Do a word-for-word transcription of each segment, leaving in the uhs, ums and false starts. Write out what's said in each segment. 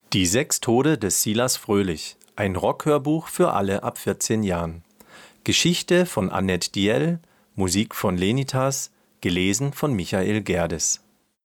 Die sechs Tode des Silas Fröhlich, ein Rockhörbuch für alle ab vierzehn Jahren. Geschichte von Annette Diel, Musik von Lenitas, gelesen von Michael Gerdes.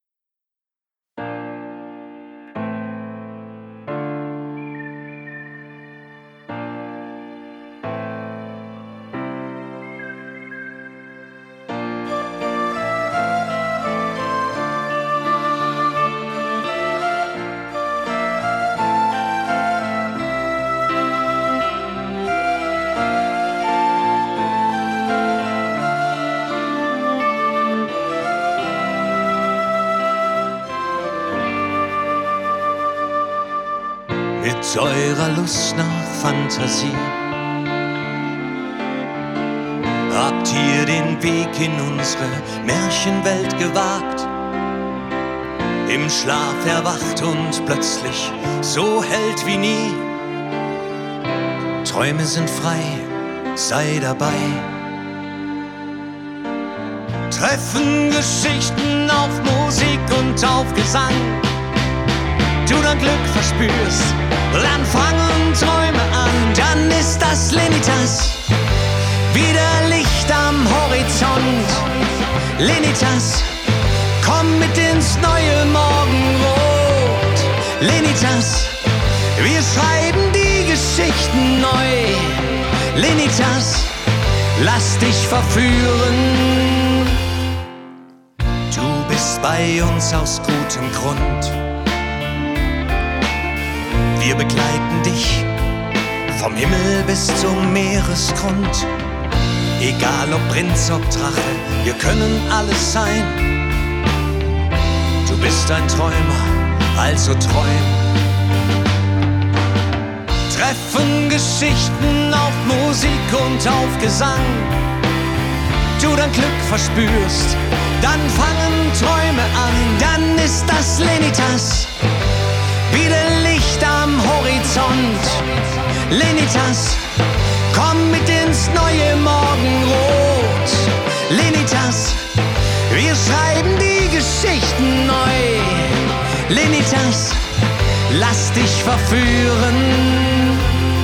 Mit eurer Lust nach Fantasie habt ihr den Weg in unsere Märchenwelt gewagt, im Schlaf erwacht und plötzlich so held wie nie. Träume sind frei, sei dabei. Treffen Geschichten auf Musik und auf Gesang. Du dein Glück verspürst, dann fangen Träume an. Dann ist das Lenitas, wieder Licht am Horizont. Lenitas, komm mit ins neue Morgenrot. Lenitas, wir schreiben die Geschichten neu. Lenitas, lass dich verführen. Du bist bei uns aus gutem Grund. Wir begleiten dich vom Himmel bis zum Meeresgrund. Egal ob Prinz, ob Drache, wir können alles sein. Du bist ein Träumer, also träum. Treffen Geschichten auf Musik und auf Gesang. Du dein Glück verspürst, dann fangen Träume an. Dann ist das Lenitas, wieder Licht am Horizont. Lenitas, komm mit ins neue Morgenrot. Lenitas, wir schreiben die Geschichten neu. Lenitas, lass dich verführen.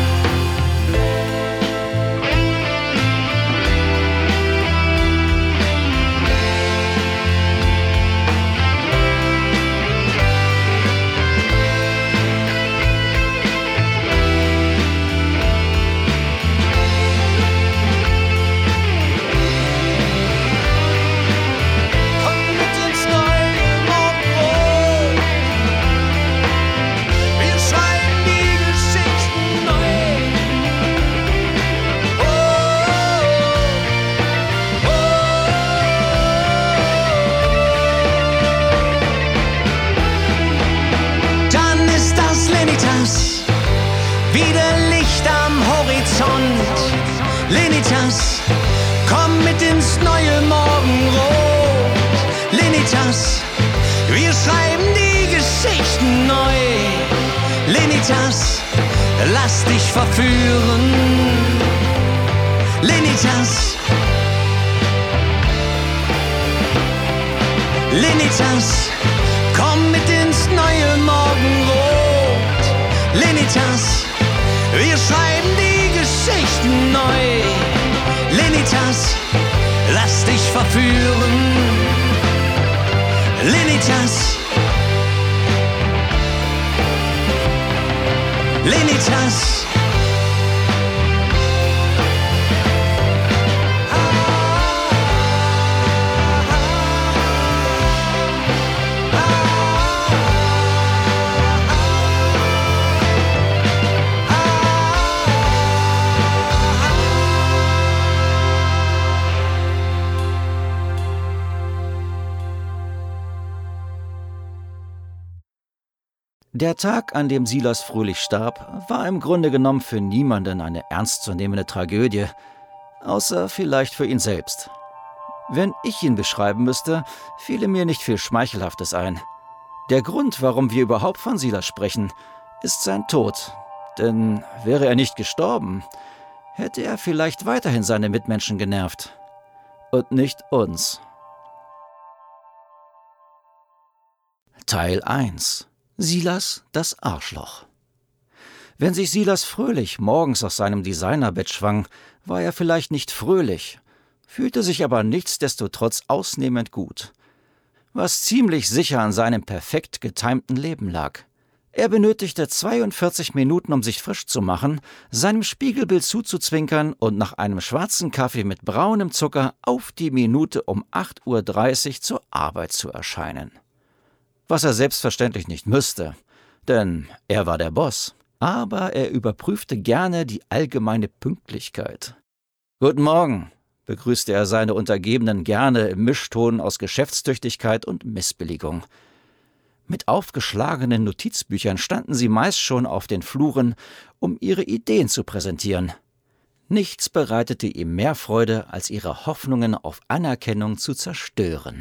Wieder Licht am Horizont. Lenitas, komm mit ins neue Morgenrot. Lenitas, wir schreiben die Geschichten neu. Lenitas, lass dich verführen. Lenitas, Lenitas, komm mit ins neue Morgenrot. Lenitas, wir schreiben die Geschichten neu. Lenitas, lass dich verführen. Lenitas, Lenitas. Der Tag, an dem Silas Fröhlich starb, war im Grunde genommen für niemanden eine ernstzunehmende Tragödie, außer vielleicht für ihn selbst. Wenn ich ihn beschreiben müsste, fiele mir nicht viel Schmeichelhaftes ein. Der Grund, warum wir überhaupt von Silas sprechen, ist sein Tod. Denn wäre er nicht gestorben, hätte er vielleicht weiterhin seine Mitmenschen genervt. Und nicht uns. Teil eins. Silas, das Arschloch. Wenn sich Silas Fröhlich morgens aus seinem Designerbett schwang, war er vielleicht nicht fröhlich, fühlte sich aber nichtsdestotrotz ausnehmend gut, was ziemlich sicher an seinem perfekt getimten Leben lag. Er benötigte zweiundvierzig Minuten, um sich frisch zu machen, seinem Spiegelbild zuzuzwinkern und nach einem schwarzen Kaffee mit braunem Zucker auf die Minute um acht Uhr dreißig zur Arbeit zu erscheinen. Was er selbstverständlich nicht müsste, denn er war der Boss. Aber er überprüfte gerne die allgemeine Pünktlichkeit. »Guten Morgen«, begrüßte er seine Untergebenen gerne im Mischton aus Geschäftstüchtigkeit und Missbilligung. Mit aufgeschlagenen Notizbüchern standen sie meist schon auf den Fluren, um ihre Ideen zu präsentieren. Nichts bereitete ihm mehr Freude, als ihre Hoffnungen auf Anerkennung zu zerstören.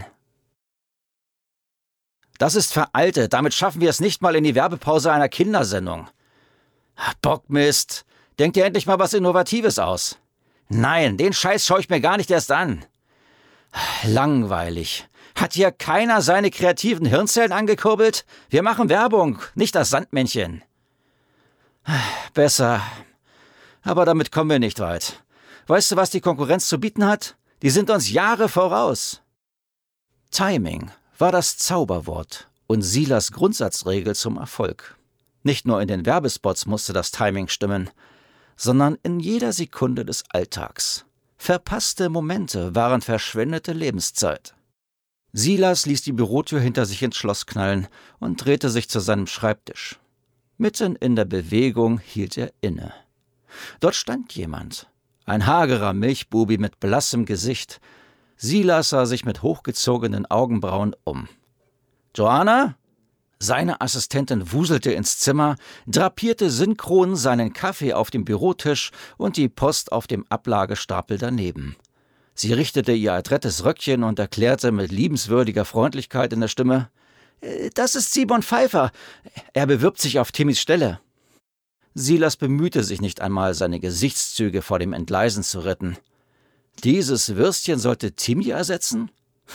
»Das ist veraltet, damit schaffen wir es nicht mal in die Werbepause einer Kindersendung.« »Bockmist, denk dir endlich mal was Innovatives aus.« »Nein, den Scheiß schaue ich mir gar nicht erst an.« »Langweilig. Hat hier keiner seine kreativen Hirnzellen angekurbelt? Wir machen Werbung, nicht das Sandmännchen.« »Besser. Aber damit kommen wir nicht weit. Weißt du, was die Konkurrenz zu bieten hat? Die sind uns Jahre voraus.« Timing war das Zauberwort und Silas Grundsatzregel zum Erfolg. Nicht nur in den Werbespots musste das Timing stimmen, sondern in jeder Sekunde des Alltags. Verpasste Momente waren verschwendete Lebenszeit. Silas ließ die Bürotür hinter sich ins Schloss knallen und drehte sich zu seinem Schreibtisch. Mitten in der Bewegung hielt er inne. Dort stand jemand, ein hagerer Milchbubi mit blassem Gesicht. Silas sah sich mit hochgezogenen Augenbrauen um. »Joanna?« Seine Assistentin wuselte ins Zimmer, drapierte synchron seinen Kaffee auf dem Bürotisch und die Post auf dem Ablagestapel daneben. Sie richtete ihr adrettes Röckchen und erklärte mit liebenswürdiger Freundlichkeit in der Stimme: »Das ist Simon Pfeiffer. Er bewirbt sich auf Timmys Stelle.« Silas bemühte sich nicht einmal, seine Gesichtszüge vor dem Entgleisen zu retten. Dieses Würstchen sollte Timmy ersetzen?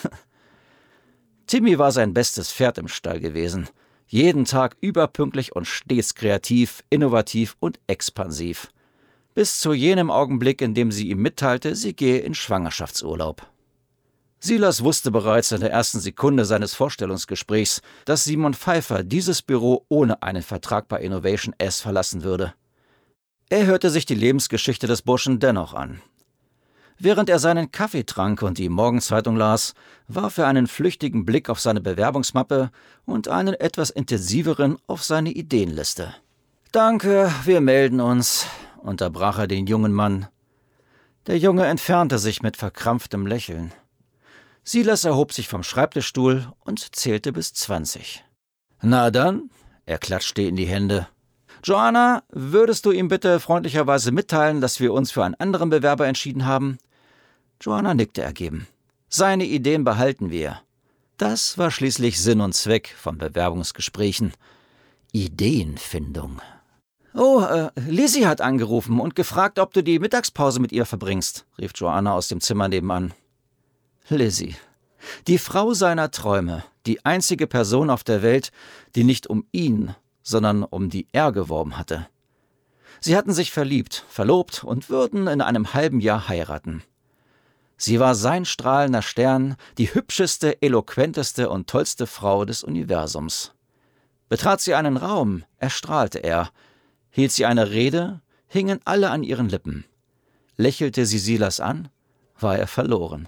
Timmy war sein bestes Pferd im Stall gewesen. Jeden Tag überpünktlich und stets kreativ, innovativ und expansiv. Bis zu jenem Augenblick, in dem sie ihm mitteilte, sie gehe in Schwangerschaftsurlaub. Silas wusste bereits in der ersten Sekunde seines Vorstellungsgesprächs, dass Simon Pfeiffer dieses Büro ohne einen Vertrag bei Innovation S verlassen würde. Er hörte sich die Lebensgeschichte des Burschen dennoch an. Während er seinen Kaffee trank und die Morgenzeitung las, warf er einen flüchtigen Blick auf seine Bewerbungsmappe und einen etwas intensiveren auf seine Ideenliste. »Danke, wir melden uns«, unterbrach er den jungen Mann. Der Junge entfernte sich mit verkrampftem Lächeln. Silas erhob sich vom Schreibtischstuhl und zählte bis zwanzig. »Na dann«, er klatschte in die Hände. »Joanna, würdest du ihm bitte freundlicherweise mitteilen, dass wir uns für einen anderen Bewerber entschieden haben?« Joanna nickte ergeben. »Seine Ideen behalten wir.« Das war schließlich Sinn und Zweck von Bewerbungsgesprächen. Ideenfindung. »Oh, äh, Lizzie hat angerufen und gefragt, ob du die Mittagspause mit ihr verbringst«, rief Joanna aus dem Zimmer nebenan. Lizzie. Die Frau seiner Träume, die einzige Person auf der Welt, die nicht um ihn, sondern um die er geworben hatte. Sie hatten sich verliebt, verlobt und würden in einem halben Jahr heiraten. Sie war sein strahlender Stern, die hübscheste, eloquenteste und tollste Frau des Universums. Betrat sie einen Raum, erstrahlte er. Hielt sie eine Rede, hingen alle an ihren Lippen. Lächelte sie Silas an, war er verloren.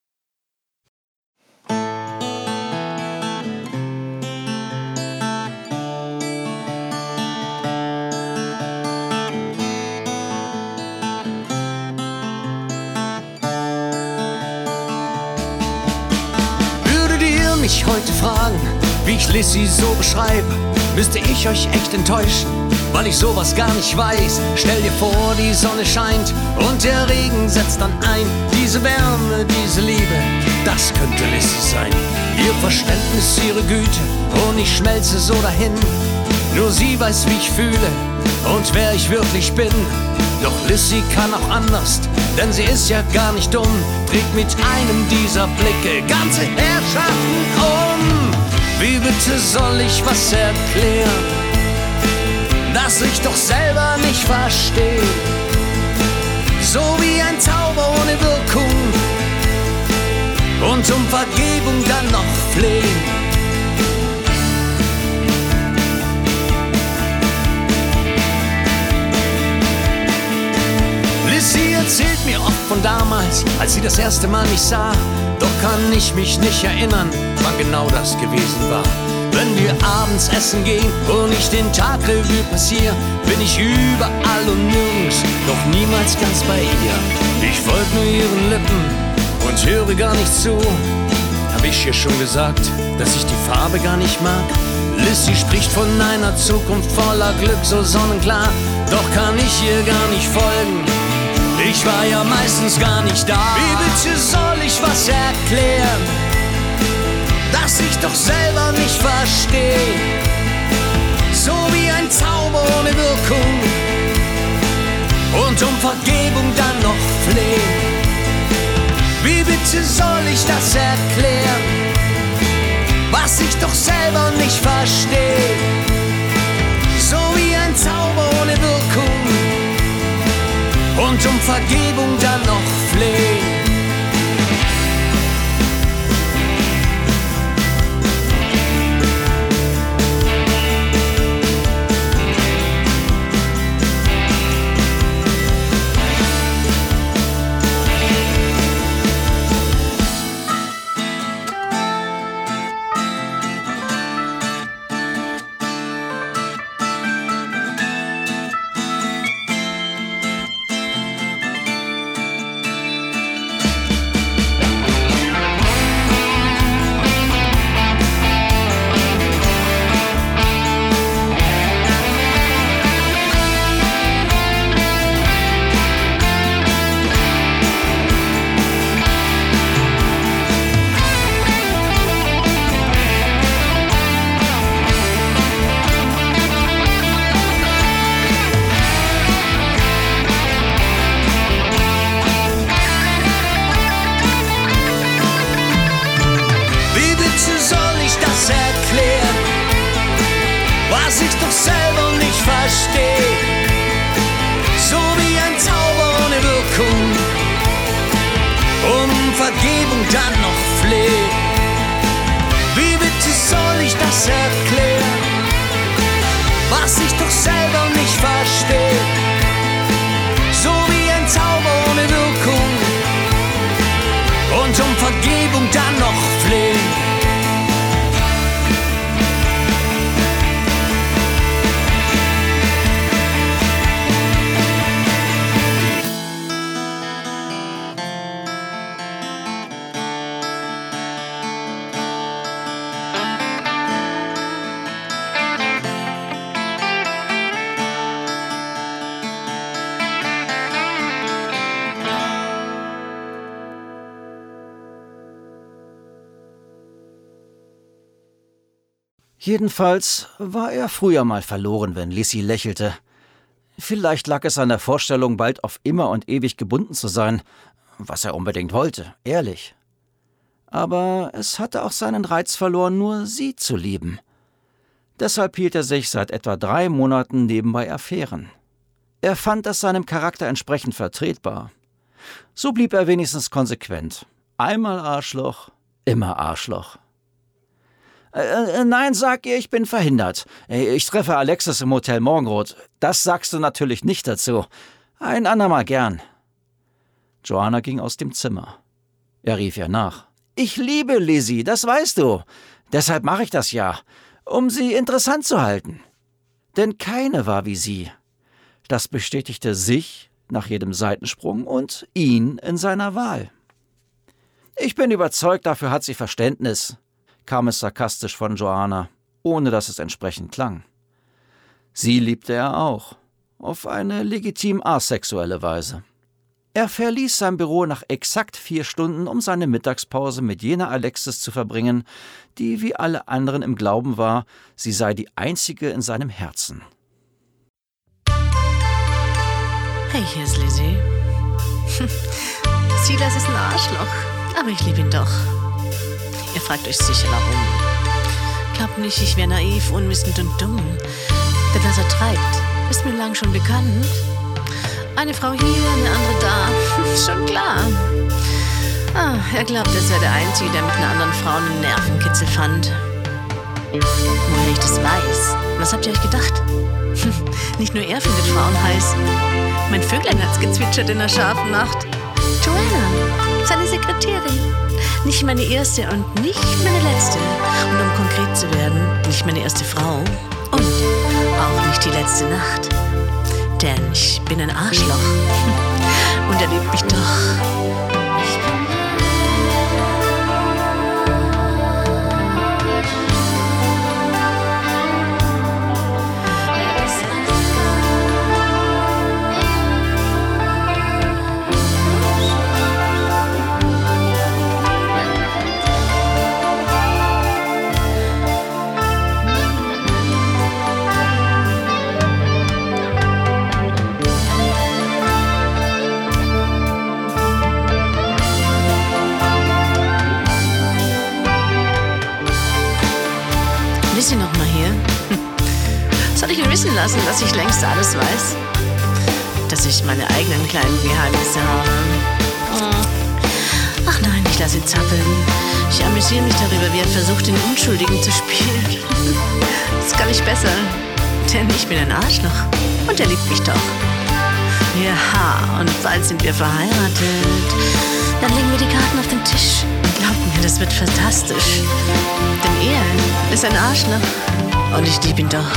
Mich heute fragen, wie ich Lizzie so beschreibe, müsste ich euch echt enttäuschen, weil ich sowas gar nicht weiß. Stell dir vor, die Sonne scheint und der Regen setzt dann ein. Diese Wärme, diese Liebe, das könnte Lizzie sein. Ihr Verständnis, ihre Güte und ich schmelze so dahin. Nur sie weiß, wie ich fühle und wer ich wirklich bin. Doch Lizzie kann auch anders, denn sie ist ja gar nicht dumm. Dreht mit einem dieser Blicke ganze Herrschaften um. Wie bitte soll ich was erklären, das ich doch selber nicht verstehe? So wie ein Zauber ohne Wirkung und um Vergebung dann noch flehen. Sie erzählt mir oft von damals, als sie das erste Mal mich sah. Doch kann ich mich nicht erinnern, wann genau das gewesen war. Wenn wir abends essen gehen und ich den Tag Revue passiere, bin ich überall und nirgends, doch niemals ganz bei ihr. Ich folge nur ihren Lippen und höre gar nicht zu. Hab ich ihr schon gesagt, dass ich die Farbe gar nicht mag? Lissy spricht von einer Zukunft voller Glück, so sonnenklar. Doch kann ich ihr gar nicht folgen, ich war ja meistens gar nicht da. Wie bitte soll ich was erklären, das ich doch selber nicht verstehe? So wie ein Zauber ohne Wirkung und um Vergebung dann noch flehen. Wie bitte soll ich das erklären, was ich doch selber nicht verstehe? So wie ein Zauber ohne Wirkung und um Vergebung dann noch flehen. Jedenfalls war er früher mal verloren, wenn Lissy lächelte. Vielleicht lag es an der Vorstellung, bald auf immer und ewig gebunden zu sein, was er unbedingt wollte, ehrlich. Aber es hatte auch seinen Reiz verloren, nur sie zu lieben. Deshalb hielt er sich seit etwa drei Monaten nebenbei Affären. Er fand das seinem Charakter entsprechend vertretbar. So blieb er wenigstens konsequent. Einmal Arschloch, immer Arschloch. Äh, nein, sag ihr, ich bin verhindert. Ich treffe Alexis im Hotel Morgenrot. Das sagst du natürlich nicht dazu. Ein andermal gern. Joanna ging aus dem Zimmer. Er rief ihr nach. Ich liebe Lizzie, das weißt du. Deshalb mache ich das ja, um sie interessant zu halten. Denn keine war wie sie. Das bestätigte sich nach jedem Seitensprung und ihn in seiner Wahl. Ich bin überzeugt, dafür hat sie Verständnis, kam es sarkastisch von Joanna, ohne dass es entsprechend klang. Sie liebte er auch, auf eine legitim asexuelle Weise. Er verließ sein Büro nach exakt vier Stunden, um seine Mittagspause mit jener Alexis zu verbringen, die wie alle anderen im Glauben war, sie sei die einzige in seinem Herzen. Hey, hier ist Lizzie. Silas ist ein Arschloch, aber ich liebe ihn doch. Ihr fragt euch sicher warum. Glaub nicht, ich wäre naiv, unwissend und dumm. Denn was er treibt, ist mir lang schon bekannt. Eine Frau hier, eine andere da, schon klar. Ah, er glaubt, er sei der Einzige, der mit einer anderen Frau einen Nervenkitzel fand. Woher ich das weiß? Was habt ihr euch gedacht? Nicht nur er findet Frauen heiß. Mein Vöglein hat's gezwitschert in der scharfen Nacht. Joanna, seine Sekretärin. Nicht meine erste und nicht meine letzte. Und um konkret zu werden, nicht meine erste Frau. Und auch nicht die letzte Nacht. Denn ich bin ein Arschloch. Und er liebt mich doch. Wisst ihr noch mal hier? Soll ich ihn wissen lassen, dass ich längst alles weiß? Dass ich meine eigenen kleinen Geheimnisse habe? Ach nein, ich lasse ihn zappeln. Ich amüsiere mich darüber, wie er versucht, den Unschuldigen zu spielen. Das kann ich besser, denn ich bin ein Arschloch und er liebt mich doch. Ja, und bald sind wir verheiratet. Dann legen wir die Karten auf den Tisch. Und glaubt mir, das wird fantastisch. Denn er ist ein Arschloch und ich liebe ihn doch.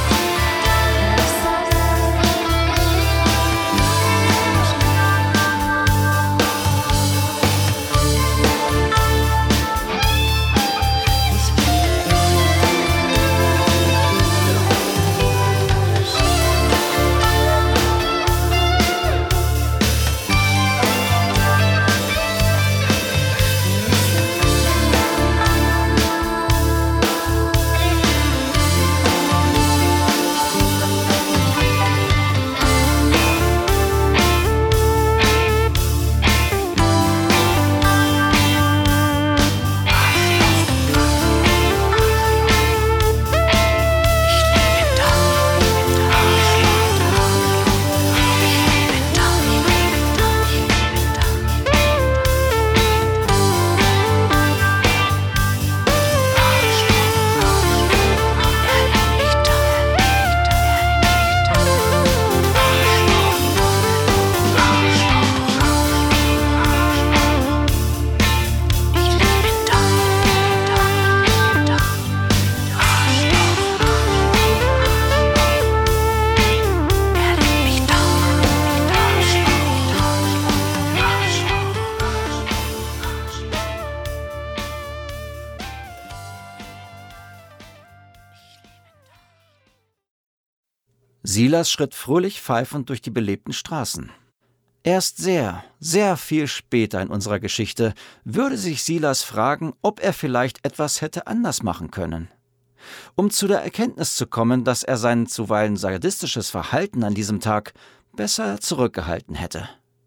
Silas schritt fröhlich pfeifend durch die belebten Straßen. Erst sehr, sehr viel später in unserer Geschichte würde sich Silas fragen, ob er vielleicht etwas hätte anders machen können. Um zu der Erkenntnis zu kommen, dass er sein zuweilen sadistisches Verhalten an diesem Tag besser zurückgehalten hätte.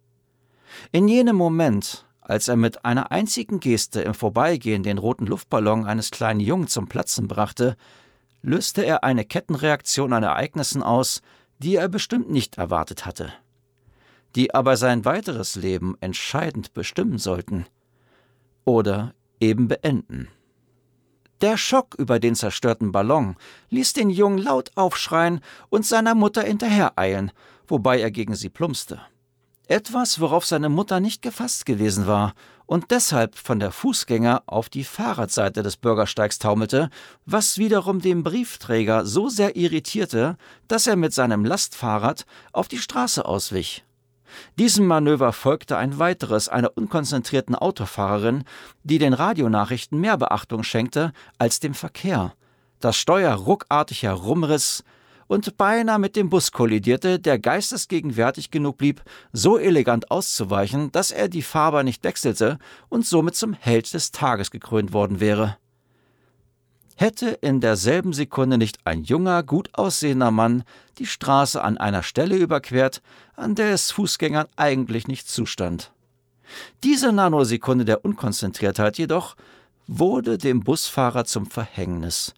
In jenem Moment, als er mit einer einzigen Geste im Vorbeigehen den roten Luftballon eines kleinen Jungen zum Platzen brachte, löste er eine Kettenreaktion an Ereignissen aus, die er bestimmt nicht erwartet hatte, die aber sein weiteres Leben entscheidend bestimmen sollten oder eben beenden. Der Schock über den zerstörten Ballon ließ den Jungen laut aufschreien und seiner Mutter hinterhereilen, wobei er gegen sie plumpste. Etwas, worauf seine Mutter nicht gefasst gewesen war und deshalb von der Fußgänger- auf die Fahrradseite des Bürgersteigs taumelte, was wiederum den Briefträger so sehr irritierte, dass er mit seinem Lastfahrrad auf die Straße auswich. Diesem Manöver folgte ein weiteres einer unkonzentrierten Autofahrerin, die den Radionachrichten mehr Beachtung schenkte als dem Verkehr, das Steuer ruckartig herumriss und beinahe mit dem Bus kollidierte, der geistesgegenwärtig genug blieb, so elegant auszuweichen, dass er die Fahrbahn nicht wechselte und somit zum Held des Tages gekrönt worden wäre. Hätte in derselben Sekunde nicht ein junger, gut aussehender Mann die Straße an einer Stelle überquert, an der es Fußgängern eigentlich nicht zustand. Diese Nanosekunde der Unkonzentriertheit jedoch wurde dem Busfahrer zum Verhängnis.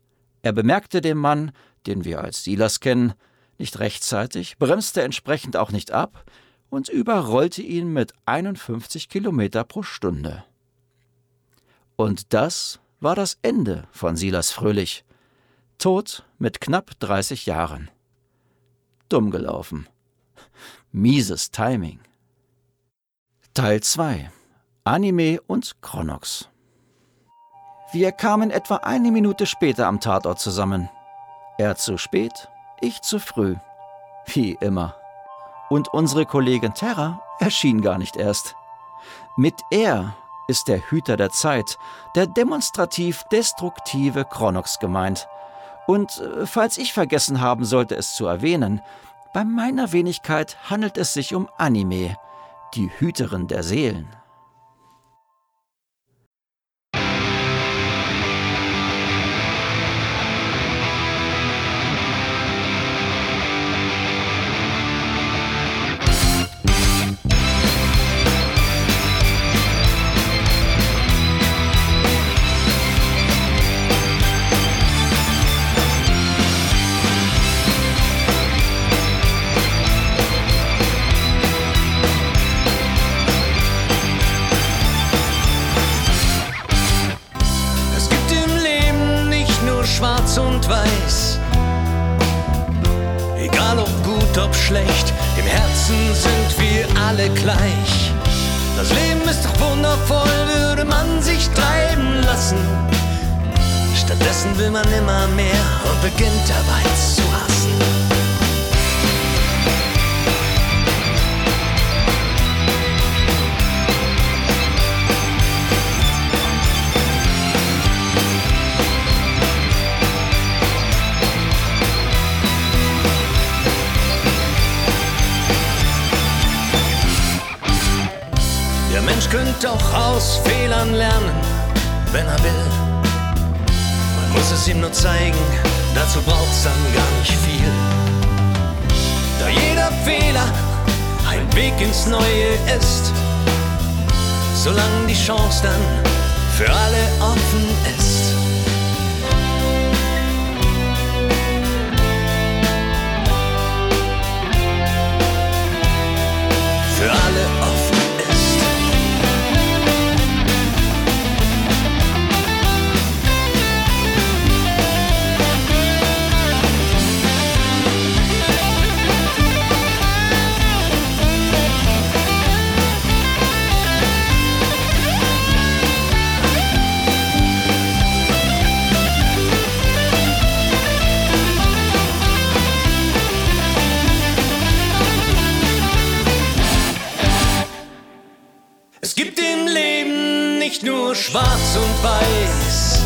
Er bemerkte den Mann, den wir als Silas kennen, nicht rechtzeitig, bremste entsprechend auch nicht ab und überrollte ihn mit einundfünfzig Kilometer pro Stunde. Und das war das Ende von Silas Fröhlich. Tot mit knapp dreißig Jahren. Dumm gelaufen. Mieses Timing. Teil zwei. Anime und Chronox. Wir kamen etwa eine Minute später am Tatort zusammen. Er zu spät, ich zu früh. Wie immer. Und unsere Kollegin Terra erschien gar nicht erst. Mit er ist der Hüter der Zeit, der demonstrativ destruktive Chronox gemeint. Und äh, falls ich vergessen haben sollte, es zu erwähnen, bei meiner Wenigkeit handelt es sich um Anime, die Hüterin der Seelen. Und weiß, egal ob gut, ob schlecht, im Herzen sind wir alle gleich. Das Leben ist doch wundervoll, würde man sich treiben lassen. Stattdessen will man immer mehr und beginnt dabei zu hassen. Der Mensch könnte auch aus Fehlern lernen, wenn er will. Man muss es ihm nur zeigen, dazu braucht's dann gar nicht viel. Da jeder Fehler ein Weg ins Neue ist, solange die Chance dann für alle offen ist. Für alle offen ist. Es gibt im Leben nicht nur schwarz und weiß.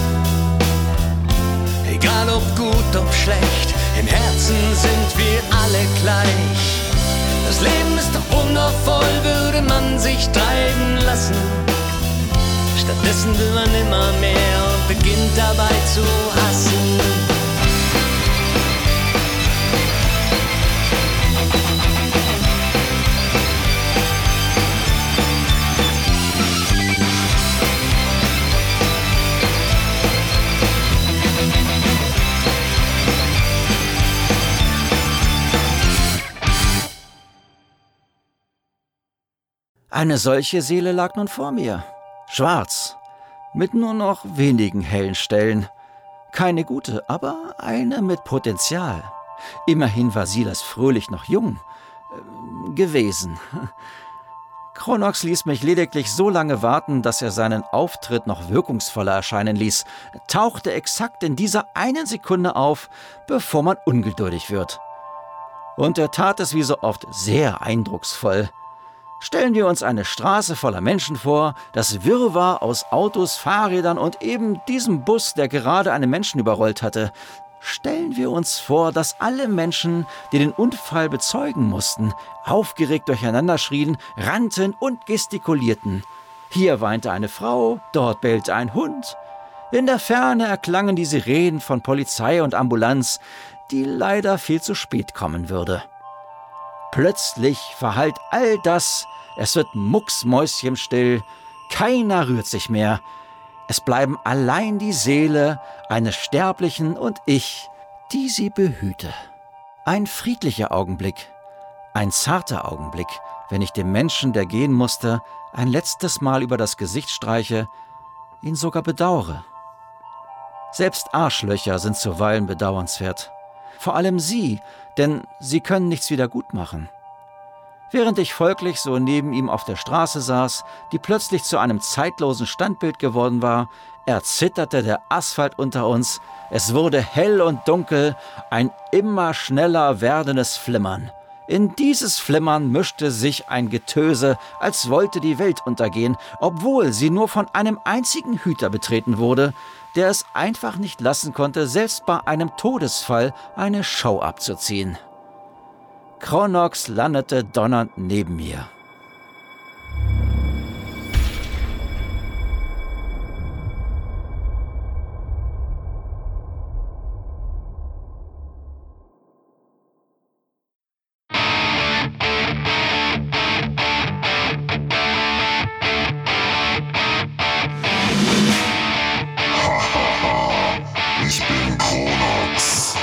Egal ob gut, ob schlecht, im Herzen sind wir alle gleich. Das Leben ist doch wundervoll, würde man sich treiben lassen. Stattdessen will man immer mehr und beginnt dabei zu hassen. Eine solche Seele lag nun vor mir. Schwarz, mit nur noch wenigen hellen Stellen. Keine gute, aber eine mit Potenzial. Immerhin war Silas Fröhlich noch jung äh, gewesen. Chronox ließ mich lediglich so lange warten, dass er seinen Auftritt noch wirkungsvoller erscheinen ließ, tauchte exakt in dieser einen Sekunde auf, bevor man ungeduldig wird. Und er tat es wie so oft sehr eindrucksvoll. Stellen wir uns eine Straße voller Menschen vor, das Wirrwarr aus Autos, Fahrrädern und eben diesem Bus, der gerade einen Menschen überrollt hatte. Stellen wir uns vor, dass alle Menschen, die den Unfall bezeugen mussten, aufgeregt durcheinander schrien, rannten und gestikulierten. Hier weinte eine Frau, dort bellte ein Hund. In der Ferne erklangen die Sirenen von Polizei und Ambulanz, die leider viel zu spät kommen würde. Plötzlich verhallt all das, es wird mucksmäuschenstill, keiner rührt sich mehr. Es bleiben allein die Seele eines Sterblichen und ich, die sie behüte. Ein friedlicher Augenblick, ein zarter Augenblick, wenn ich dem Menschen, der gehen musste, ein letztes Mal über das Gesicht streiche, ihn sogar bedauere. Selbst Arschlöcher sind zuweilen bedauernswert. Vor allem sie, denn sie können nichts wieder gut machen. Während ich folglich so neben ihm auf der Straße saß, die plötzlich zu einem zeitlosen Standbild geworden war, erzitterte der Asphalt unter uns, es wurde hell und dunkel, ein immer schneller werdendes Flimmern. In dieses Flimmern mischte sich ein Getöse, als wollte die Welt untergehen, obwohl sie nur von einem einzigen Hüter betreten wurde, der es einfach nicht lassen konnte, selbst bei einem Todesfall eine Show abzuziehen. Kronox landete donnernd neben mir. Ich bin Kronox.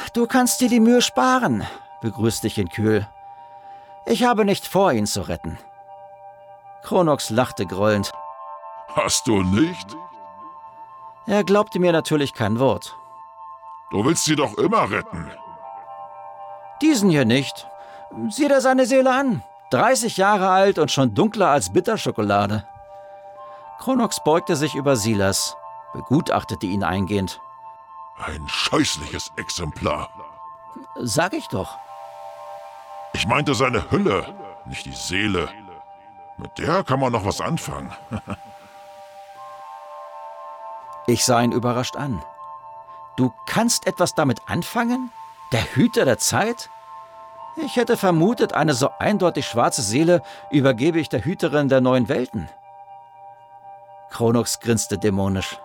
du kannst dir die Mühe sparen, begrüßte ich ihn kühl. Ich habe nicht vor, ihn zu retten. Kronox lachte grollend. Hast du nicht? Er glaubte mir natürlich kein Wort. Du willst sie doch immer retten. Diesen hier nicht. Sieh dir seine Seele an. dreißig Jahre alt und schon dunkler als Bitterschokolade. Kronox beugte sich über Silas, begutachtete ihn eingehend. Ein scheußliches Exemplar. Sag ich doch. Ich meinte seine Hülle, nicht die Seele. Mit der kann man noch was anfangen. Ich sah ihn überrascht an. Du kannst etwas damit anfangen? Der Hüter der Zeit? Ich hätte vermutet, eine so eindeutig schwarze Seele übergebe ich der Hüterin der neuen Welten. Kronox grinste dämonisch.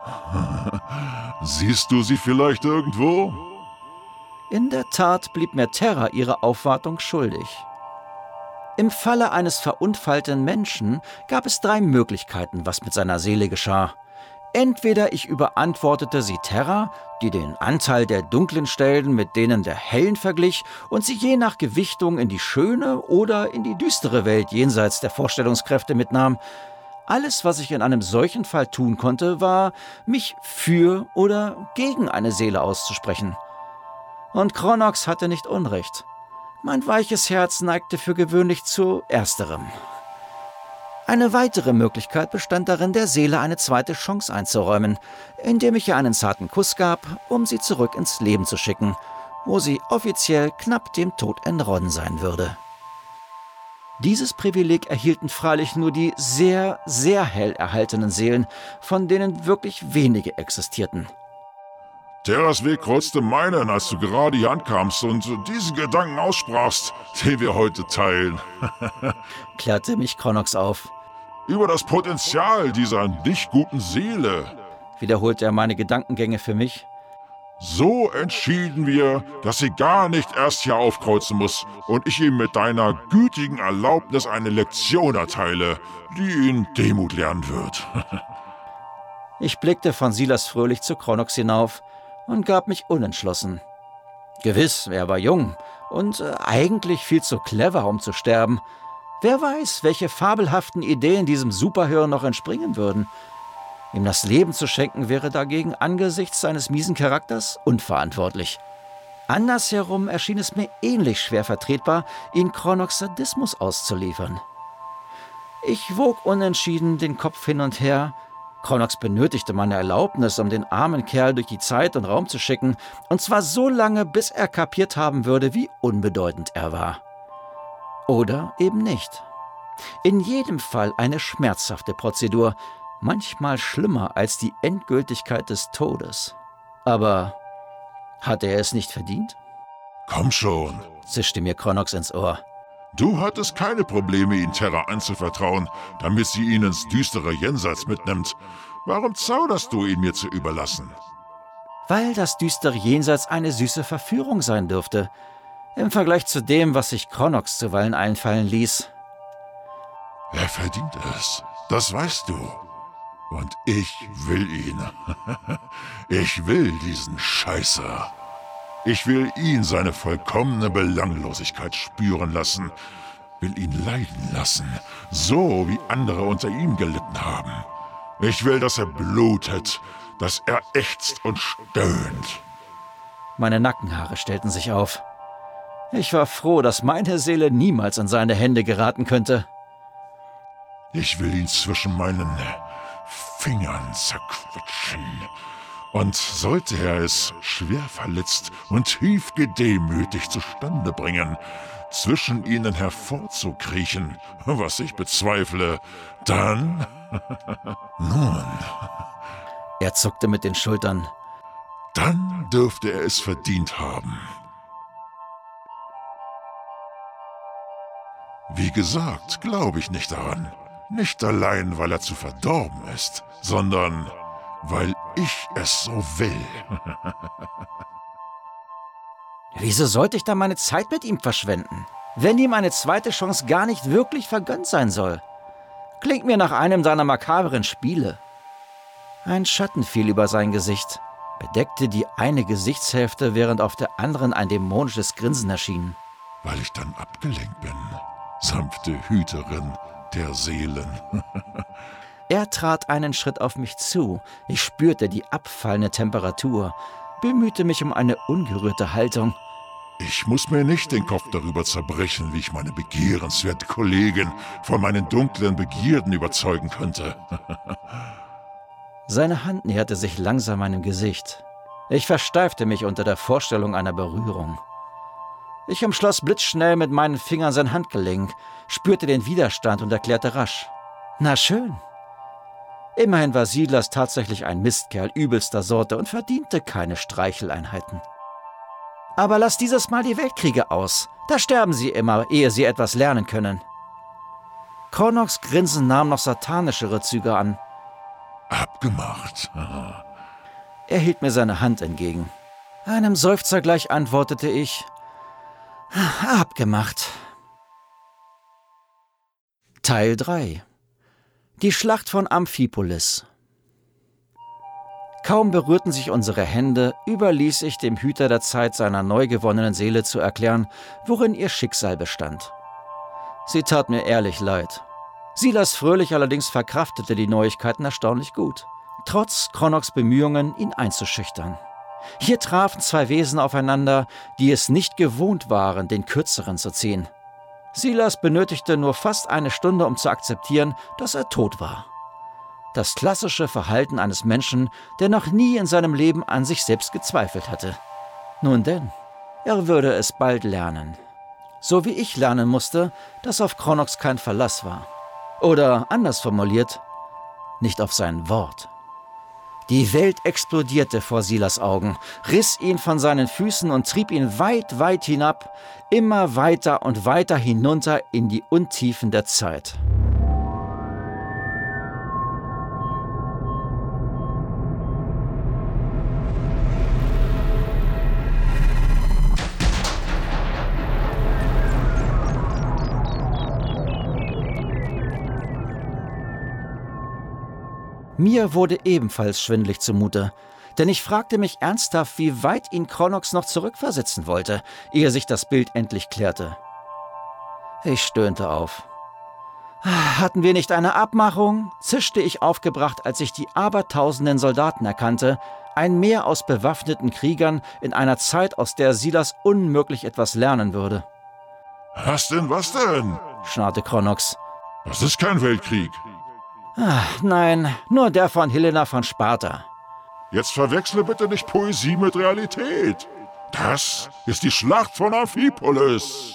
Siehst du sie vielleicht irgendwo? In der Tat blieb mir Terra ihre Aufwartung schuldig. Im Falle eines verunfallten Menschen gab es drei Möglichkeiten, was mit seiner Seele geschah. Entweder ich überantwortete sie Terra, die den Anteil der dunklen Stellen mit denen der hellen verglich und sie je nach Gewichtung in die schöne oder in die düstere Welt jenseits der Vorstellungskräfte mitnahm. Alles, was ich in einem solchen Fall tun konnte, war, mich für oder gegen eine Seele auszusprechen. Und Kronox hatte nicht Unrecht. Mein weiches Herz neigte für gewöhnlich zu Ersterem. Eine weitere Möglichkeit bestand darin, der Seele eine zweite Chance einzuräumen, indem ich ihr einen zarten Kuss gab, um sie zurück ins Leben zu schicken, wo sie offiziell knapp dem Tod entronnen sein würde. Dieses Privileg erhielten freilich nur die sehr, sehr hell erhaltenen Seelen, von denen wirklich wenige existierten. Terras Weg kreuzte meinen, als du gerade hier ankamst und diesen Gedanken aussprachst, den wir heute teilen. Klärte mich Kronox auf. Über das Potenzial dieser nicht guten Seele. Wiederholte er meine Gedankengänge für mich. So entschieden wir, dass sie gar nicht erst hier aufkreuzen muss und ich ihm mit deiner gütigen Erlaubnis eine Lektion erteile, die ihn Demut lernen wird. Ich blickte von Silas fröhlich zu Kronox hinauf und gab mich unentschlossen. Gewiss, er war jung und äh, eigentlich viel zu clever, um zu sterben. Wer weiß, welche fabelhaften Ideen diesem Superhirn noch entspringen würden. Ihm das Leben zu schenken wäre dagegen angesichts seines miesen Charakters unverantwortlich. Andersherum erschien es mir ähnlich schwer vertretbar, ihn Kronox Sadismus auszuliefern. Ich wog unentschieden den Kopf hin und her. Kronox benötigte meine Erlaubnis, um den armen Kerl durch die Zeit und Raum zu schicken, und zwar so lange, bis er kapiert haben würde, wie unbedeutend er war. Oder eben nicht. In jedem Fall eine schmerzhafte Prozedur, manchmal schlimmer als die Endgültigkeit des Todes. Aber hatte er es nicht verdient? Komm schon, zischte mir Kronox ins Ohr. Du hattest keine Probleme, ihn Terra anzuvertrauen, damit sie ihn ins düstere Jenseits mitnimmt. Warum zauderst du, ihn mir zu überlassen? Weil das düstere Jenseits eine süße Verführung sein dürfte, im Vergleich zu dem, was sich Kronox zuweilen einfallen ließ. Er verdient es, das weißt du. Und ich will ihn. Ich will diesen Scheißer. Ich will ihn seine vollkommene Belanglosigkeit spüren lassen, will ihn leiden lassen, so wie andere unter ihm gelitten haben. Ich will, dass er blutet, dass er ächzt und stöhnt. Meine Nackenhaare stellten sich auf. Ich war froh, dass meine Seele niemals in seine Hände geraten könnte. Ich will ihn zwischen meinen Fingern zerquetschen. Und sollte er es schwer verletzt und tief gedemütigt zustande bringen, zwischen ihnen hervorzukriechen, was ich bezweifle, dann... Nun... Er zuckte mit den Schultern. Dann dürfte er es verdient haben. Wie gesagt, glaube ich nicht daran. Nicht allein, weil er zu verdorben ist, sondern... weil ich es so will. Wieso sollte ich da meine Zeit mit ihm verschwenden, wenn ihm eine zweite Chance gar nicht wirklich vergönnt sein soll? Klingt mir nach einem seiner makabren Spiele. Ein Schatten fiel über sein Gesicht. bedeckte die eine Gesichtshälfte, während auf der anderen ein dämonisches Grinsen erschien. Weil ich dann abgelenkt bin. Sanfte Hüterin der Seelen. Er trat einen Schritt auf mich zu. Ich spürte die abfallende Temperatur, bemühte mich um eine ungerührte Haltung. Ich muss mir nicht den Kopf darüber zerbrechen, wie ich meine begehrenswerte Kollegin von meinen dunklen Begierden überzeugen könnte. Seine Hand näherte sich langsam meinem Gesicht. Ich versteifte mich unter der Vorstellung einer Berührung. Ich umschloss blitzschnell mit meinen Fingern sein Handgelenk, spürte den Widerstand und erklärte rasch: »Na schön.« Immerhin war Silas tatsächlich ein Mistkerl übelster Sorte und verdiente keine Streicheleinheiten. »Aber lass dieses Mal die Weltkriege aus. Da sterben sie immer, ehe sie etwas lernen können.« Kronoks Grinsen nahm noch satanischere Züge an. »Abgemacht.« Er hielt mir seine Hand entgegen. Einem Seufzer gleich antwortete ich: »Abgemacht.« Teil drei. Die Schlacht von Amphipolis. Kaum berührten sich unsere Hände, überließ ich dem Hüter der Zeit seiner neu gewonnenen Seele zu erklären, worin ihr Schicksal bestand. Sie tat mir ehrlich leid. Silas Fröhlich allerdings verkraftete die Neuigkeiten erstaunlich gut, trotz Kronoks Bemühungen, ihn einzuschüchtern. Hier trafen zwei Wesen aufeinander, die es nicht gewohnt waren, den Kürzeren zu ziehen. Silas benötigte nur fast eine Stunde, um zu akzeptieren, dass er tot war. Das klassische Verhalten eines Menschen, der noch nie in seinem Leben an sich selbst gezweifelt hatte. Nun denn, er würde es bald lernen. So wie ich lernen musste, dass auf Kronoks kein Verlass war. Oder anders formuliert, nicht auf sein Wort. Die Welt explodierte vor Silas Augen, riss ihn von seinen Füßen und trieb ihn weit, weit hinab, immer weiter und weiter hinunter in die Untiefen der Zeit. Mir wurde ebenfalls schwindelig zumute, denn ich fragte mich ernsthaft, wie weit ihn Kronoks noch zurückversetzen wollte, ehe sich das Bild endlich klärte. Ich stöhnte auf. »Hatten wir nicht eine Abmachung?« zischte ich aufgebracht, als ich die abertausenden Soldaten erkannte, ein Meer aus bewaffneten Kriegern in einer Zeit, aus der Silas unmöglich etwas lernen würde. »Was denn, was denn?« schnarrte Kronoks. »Das ist kein Weltkrieg.« Ach, nein, nur der von Helena von Sparta. Jetzt verwechsle bitte nicht Poesie mit Realität. Das ist die Schlacht von Amphipolis.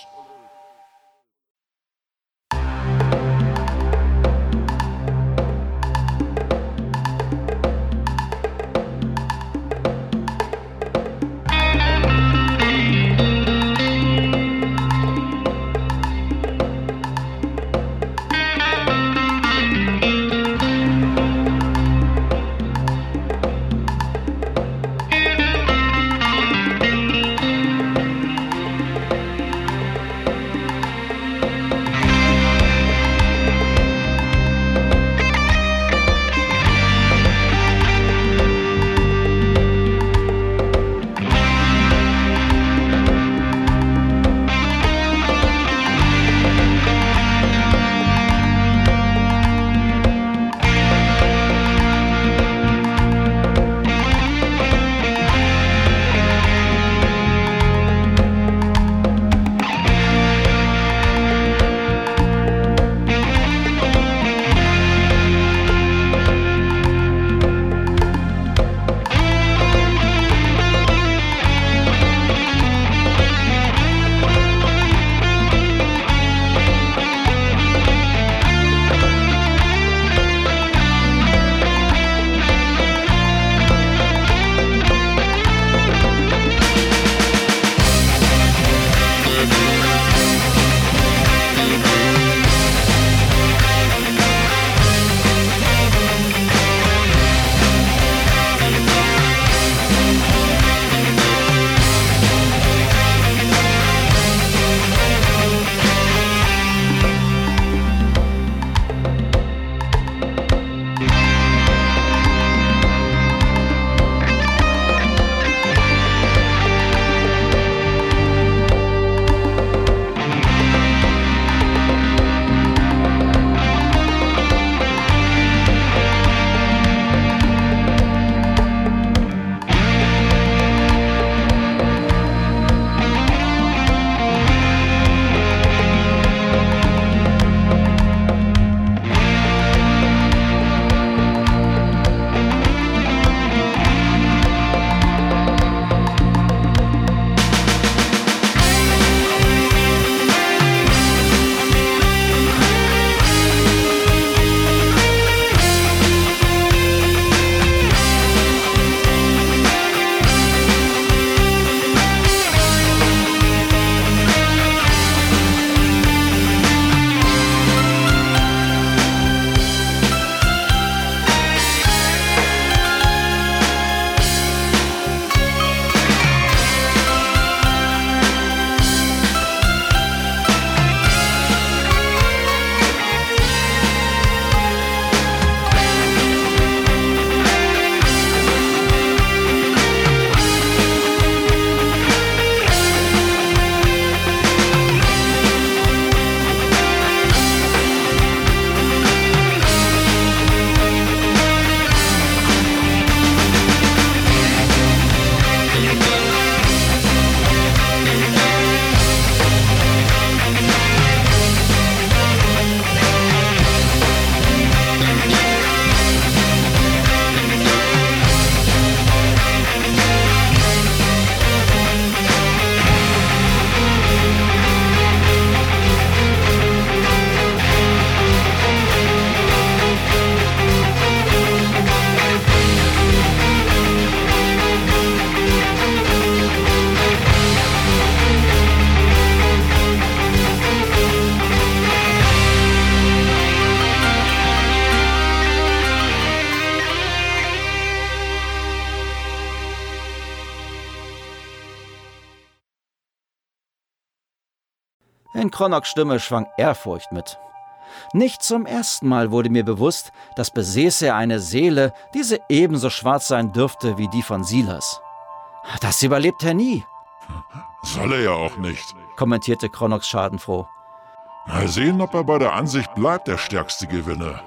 In Kronoks Stimme schwang Ehrfurcht mit. Nicht zum ersten Mal wurde mir bewusst, dass besäße er eine Seele, diese ebenso schwarz sein dürfte wie die von Silas. Das überlebt er nie, Soll er ja auch nicht. kommentierte Kronoks schadenfroh. Mal sehen, ob er bei der Ansicht bleibt, der Stärkste gewinne.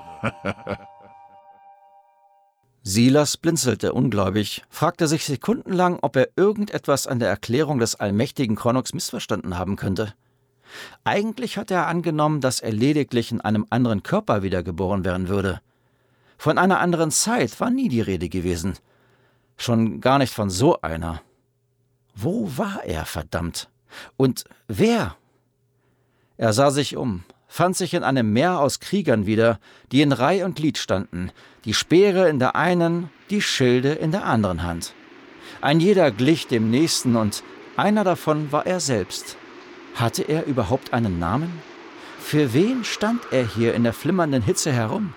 Silas blinzelte ungläubig, fragte sich sekundenlang, ob er irgendetwas an der Erklärung des allmächtigen Kronoks missverstanden haben könnte. Eigentlich hatte er angenommen, dass er lediglich in einem anderen Körper wiedergeboren werden würde. Von einer anderen Zeit war nie die Rede gewesen. Schon gar nicht von so einer. Wo war er, verdammt? Und wer? Er sah sich um, fand sich in einem Meer aus Kriegern wieder, die in Reih und Glied standen, die Speere in der einen, die Schilde in der anderen Hand. Ein jeder glich dem nächsten und einer davon war er selbst. Hatte er überhaupt einen Namen? Für wen stand er hier in der flimmernden Hitze herum?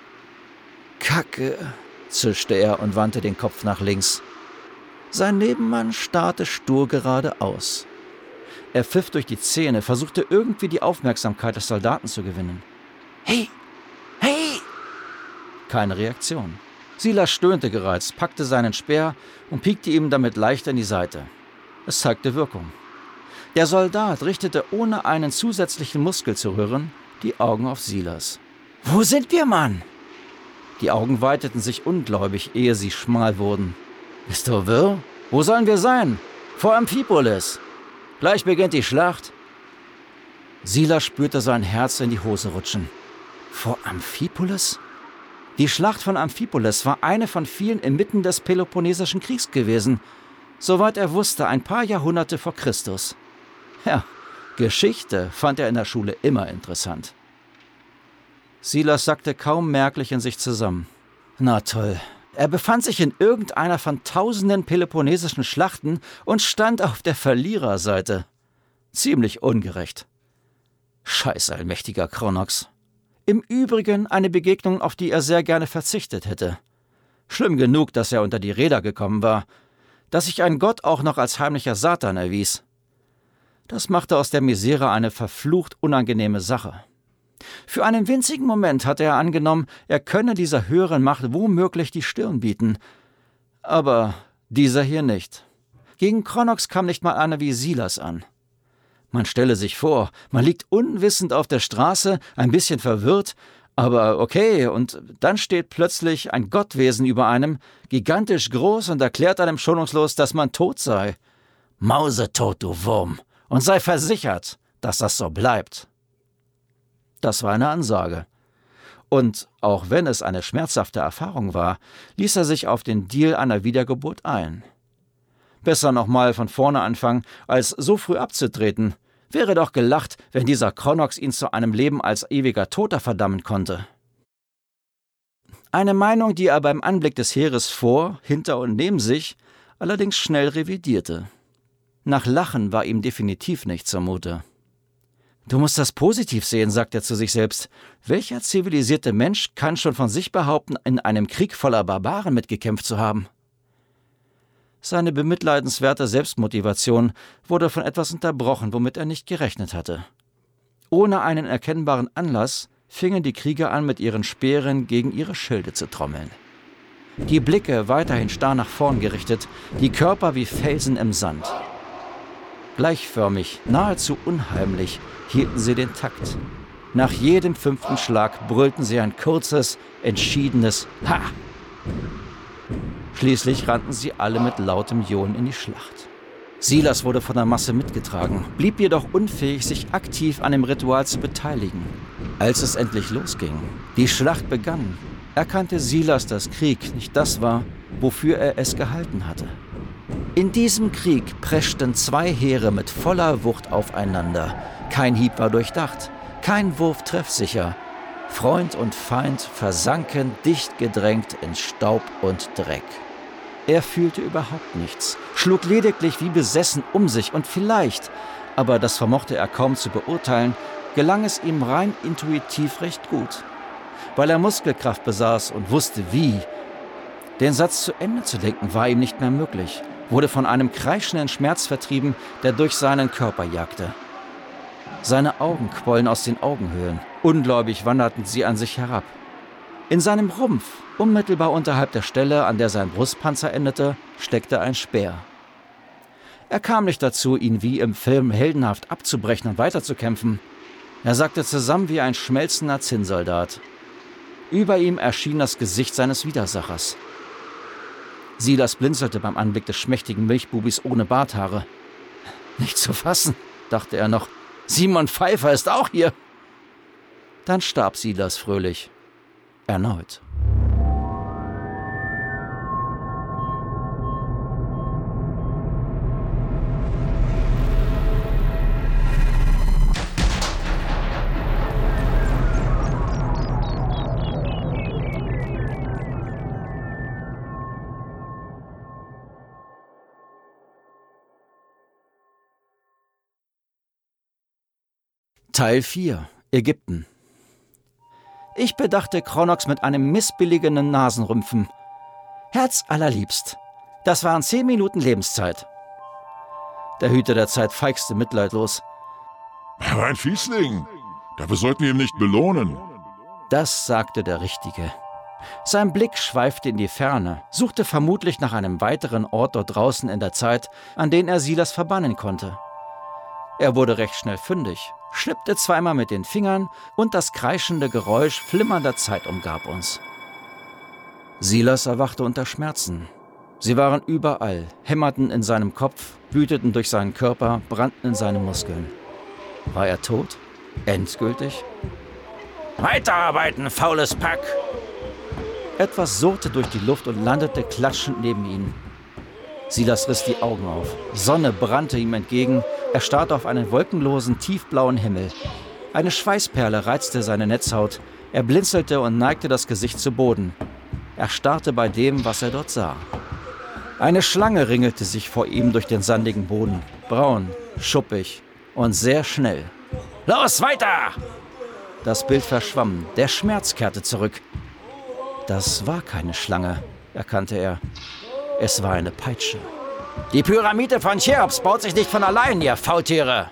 »Kacke«, zischte er und wandte den Kopf nach links. Sein Nebenmann starrte stur geradeaus. Er pfiff durch die Zähne, versuchte irgendwie die Aufmerksamkeit des Soldaten zu gewinnen. »Hey! Hey!« Keine Reaktion. Silas stöhnte gereizt, packte seinen Speer und piekte ihm damit leicht in die Seite. Es zeigte Wirkung. Der Soldat richtete, ohne einen zusätzlichen Muskel zu rühren, die Augen auf Silas. »Wo sind wir, Mann?« Die Augen weiteten sich ungläubig, ehe sie schmal wurden. »Bist du wirr? Wo sollen wir sein? Vor Amphipolis. Gleich beginnt die Schlacht.« Silas spürte sein Herz in die Hose rutschen. Vor Amphipolis? Die Schlacht von Amphipolis war eine von vielen inmitten des Peloponnesischen Kriegs gewesen. Soweit er wusste, ein paar Jahrhunderte vor Christus. Ja, Geschichte fand er in der Schule immer interessant. Silas sackte kaum merklich in sich zusammen. Na toll, er befand sich in irgendeiner von tausenden peloponnesischen Schlachten und stand auf der Verliererseite. Ziemlich ungerecht. Scheiß allmächtiger Kronoks. Im Übrigen eine Begegnung, auf die er sehr gerne verzichtet hätte. Schlimm genug, dass er unter die Räder gekommen war, dass sich ein Gott auch noch als heimlicher Satan erwies. Das machte aus der Misere eine verflucht unangenehme Sache. Für einen winzigen Moment hatte er angenommen, er könne dieser höheren Macht womöglich die Stirn bieten. Aber dieser hier nicht. Gegen Kronoks kam nicht mal einer wie Silas an. Man stelle sich vor, man liegt unwissend auf der Straße, ein bisschen verwirrt, aber okay, und dann steht plötzlich ein Gottwesen über einem, gigantisch groß und erklärt einem schonungslos, dass man tot sei. Mausetot, du Wurm, und sei versichert, dass das so bleibt. Das war eine Ansage. Und auch wenn es eine schmerzhafte Erfahrung war, ließ er sich auf den Deal einer Wiedergeburt ein. Besser nochmal von vorne anfangen, als so früh abzutreten. Wäre doch gelacht, wenn dieser Kronoks ihn zu einem Leben als ewiger Toter verdammen konnte. Eine Meinung, die er beim Anblick des Heeres vor, hinter und neben sich allerdings schnell revidierte. Nach Lachen war ihm definitiv nicht zumute. »Du musst das positiv sehen«, sagt er zu sich selbst. »Welcher zivilisierte Mensch kann schon von sich behaupten, in einem Krieg voller Barbaren mitgekämpft zu haben?« Seine bemitleidenswerte Selbstmotivation wurde von etwas unterbrochen, womit er nicht gerechnet hatte. Ohne einen erkennbaren Anlass fingen die Krieger an, mit ihren Speeren gegen ihre Schilde zu trommeln. Die Blicke weiterhin starr nach vorn gerichtet, die Körper wie Felsen im Sand. Gleichförmig, nahezu unheimlich, hielten sie den Takt. Nach jedem fünften Schlag brüllten sie ein kurzes, entschiedenes Ha! Schließlich rannten sie alle mit lautem John in die Schlacht. Silas wurde von der Masse mitgetragen, blieb jedoch unfähig, sich aktiv an dem Ritual zu beteiligen. Als es endlich losging, die Schlacht begann, erkannte Silas, dass Krieg nicht das war, wofür er es gehalten hatte. In diesem Krieg preschten zwei Heere mit voller Wucht aufeinander. Kein Hieb war durchdacht, kein Wurf treffsicher. Freund und Feind versanken dicht gedrängt in Staub und Dreck. Er fühlte überhaupt nichts, schlug lediglich wie besessen um sich und vielleicht, aber das vermochte er kaum zu beurteilen, gelang es ihm rein intuitiv recht gut. Weil er Muskelkraft besaß und wusste wie. Den Satz zu Ende zu denken war ihm nicht mehr möglich, wurde von einem kreischenden Schmerz vertrieben, der durch seinen Körper jagte. Seine Augen quollen aus den Augenhöhlen. Ungläubig wanderten sie an sich herab. In seinem Rumpf, unmittelbar unterhalb der Stelle, an der sein Brustpanzer endete, steckte ein Speer. Er kam nicht dazu, ihn wie im Film heldenhaft abzubrechen und weiterzukämpfen. Er sackte zusammen wie ein schmelzender Zinnsoldat. Über ihm erschien das Gesicht seines Widersachers. Silas blinzelte beim Anblick des schmächtigen Milchbubis ohne Barthaare. Nicht zu fassen, dachte er noch. Simon Pfeiffer ist auch hier. Dann starb Silas Fröhlich. Erneut. Teil vier. Ägypten. Ich bedachte Chronox mit einem missbilligenden Nasenrümpfen. Herz allerliebst. Das waren zehn Minuten Lebenszeit. Der Hüter der Zeit feixte mitleidlos. Er war ein Fiesling. Dafür sollten wir ihn nicht belohnen. Das sagte der Richtige. Sein Blick schweifte in die Ferne, suchte vermutlich nach einem weiteren Ort dort draußen in der Zeit, an den er Silas verbannen konnte. Er wurde recht schnell fündig, schnippte zweimal mit den Fingern und das kreischende Geräusch flimmernder Zeit umgab uns. Silas erwachte unter Schmerzen. Sie waren überall, hämmerten in seinem Kopf, wüteten durch seinen Körper, brannten in seinen Muskeln. War er tot? Endgültig? Weiterarbeiten, faules Pack! Etwas surrte durch die Luft und landete klatschend neben ihnen. Silas riss die Augen auf. Sonne brannte ihm entgegen. Er starrte auf einen wolkenlosen, tiefblauen Himmel. Eine Schweißperle reizte seine Netzhaut. Er blinzelte und neigte das Gesicht zu Boden. Er starrte bei dem, was er dort sah. Eine Schlange ringelte sich vor ihm durch den sandigen Boden. Braun, schuppig und sehr schnell. »Los, weiter!« Das Bild verschwamm. Der Schmerz kehrte zurück. Das war keine Schlange, erkannte er. Es war eine Peitsche. »Die Pyramide von Cheops baut sich nicht von allein, ihr Faultiere!«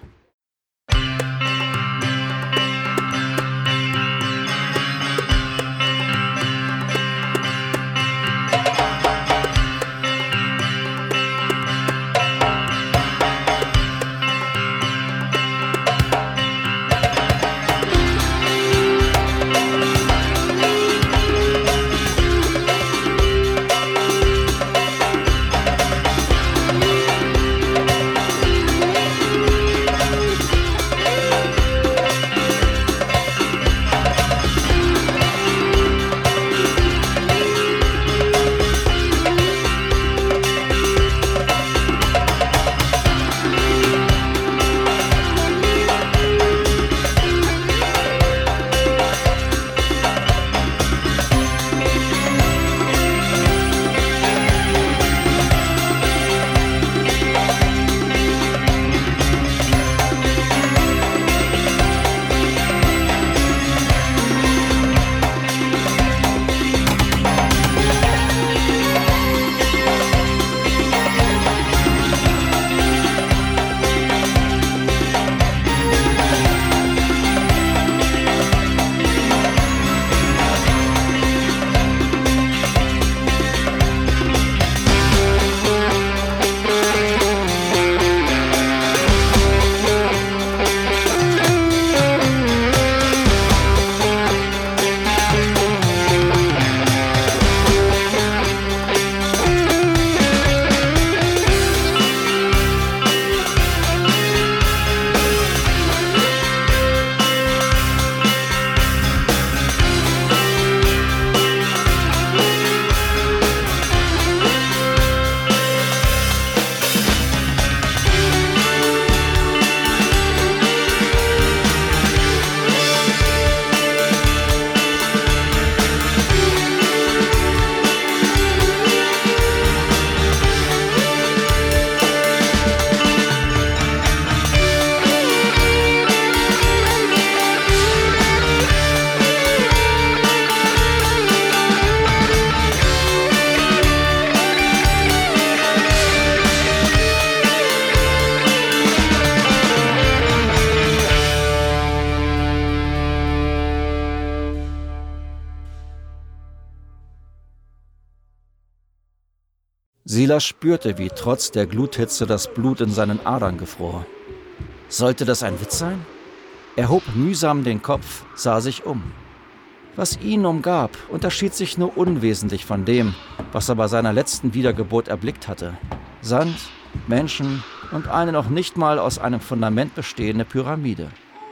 Silas spürte, wie trotz der Gluthitze das Blut in seinen Adern gefror. Sollte das ein Witz sein? Er hob mühsam den Kopf, sah sich um. Was ihn umgab, unterschied sich nur unwesentlich von dem, was er bei seiner letzten Wiedergeburt erblickt hatte. Sand, Menschen und eine noch nicht mal aus einem Fundament bestehende Pyramide.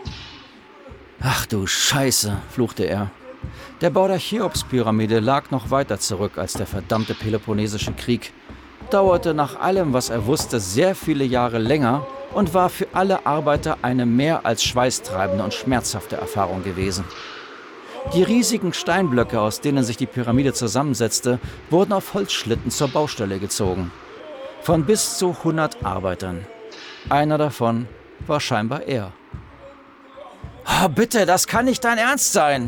»Ach du Scheiße«, fluchte er. Der Bau der Cheops-Pyramide lag noch weiter zurück als der verdammte Peloponnesische Krieg, dauerte nach allem, was er wusste, sehr viele Jahre länger und war für alle Arbeiter eine mehr als schweißtreibende und schmerzhafte Erfahrung gewesen. Die riesigen Steinblöcke, aus denen sich die Pyramide zusammensetzte, wurden auf Holzschlitten zur Baustelle gezogen. Von bis zu hundert Arbeitern. Einer davon war scheinbar er. »Oh, bitte, das kann nicht dein Ernst sein!«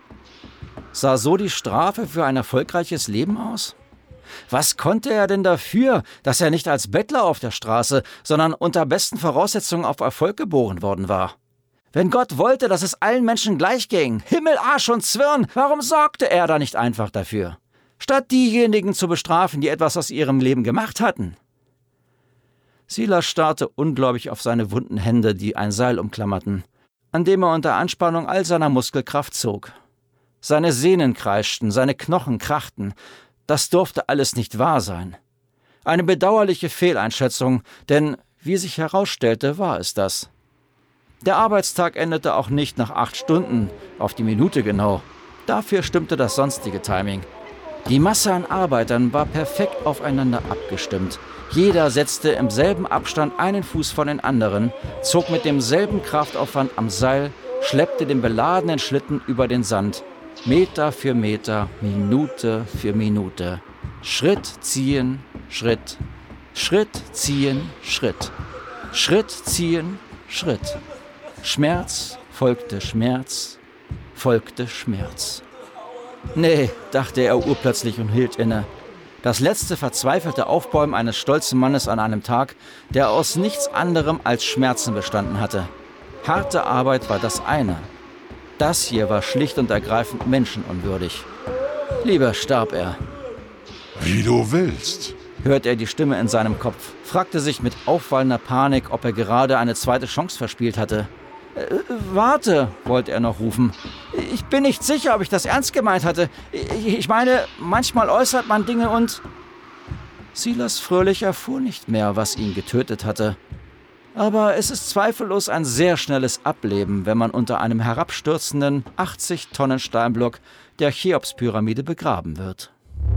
Sah so die Strafe für ein erfolgreiches Leben aus? Was konnte er denn dafür, dass er nicht als Bettler auf der Straße, sondern unter besten Voraussetzungen auf Erfolg geboren worden war? Wenn Gott wollte, dass es allen Menschen gleich ging, Himmel, Arsch und Zwirn, warum sorgte er da nicht einfach dafür? Statt diejenigen zu bestrafen, die etwas aus ihrem Leben gemacht hatten. Silas starrte ungläubig auf seine wunden Hände, die ein Seil umklammerten, an dem er unter Anspannung all seiner Muskelkraft zog. Seine Sehnen kreischten, seine Knochen krachten. Das durfte alles nicht wahr sein. Eine bedauerliche Fehleinschätzung, denn, wie sich herausstellte, war es das. Der Arbeitstag endete auch nicht nach acht Stunden, auf die Minute genau. Dafür stimmte das sonstige Timing. Die Masse an Arbeitern war perfekt aufeinander abgestimmt. Jeder setzte im selben Abstand einen Fuß von den anderen, zog mit demselben Kraftaufwand am Seil, schleppte den beladenen Schlitten über den Sand. Meter für Meter, Minute für Minute. Schritt ziehen, Schritt. Schritt ziehen, Schritt. Schritt ziehen, Schritt. Schmerz folgte Schmerz, folgte Schmerz. Nee, dachte er urplötzlich und hielt inne. Das letzte verzweifelte Aufbäumen eines stolzen Mannes an einem Tag, der aus nichts anderem als Schmerzen bestanden hatte. Harte Arbeit war das eine. Das hier war schlicht und ergreifend menschenunwürdig. Lieber starb er. Wie du willst, hörte er die Stimme in seinem Kopf, fragte sich mit auffallender Panik, ob er gerade eine zweite Chance verspielt hatte. Äh, warte, wollte er noch rufen. Ich bin nicht sicher, ob ich das ernst gemeint hatte. Ich meine, manchmal äußert man Dinge und... Silas Fröhlich erfuhr nicht mehr, was ihn getötet hatte. Aber es ist zweifellos ein sehr schnelles Ableben, wenn man unter einem herabstürzenden achtzig Tonnen Steinblock der Cheops-Pyramide begraben wird.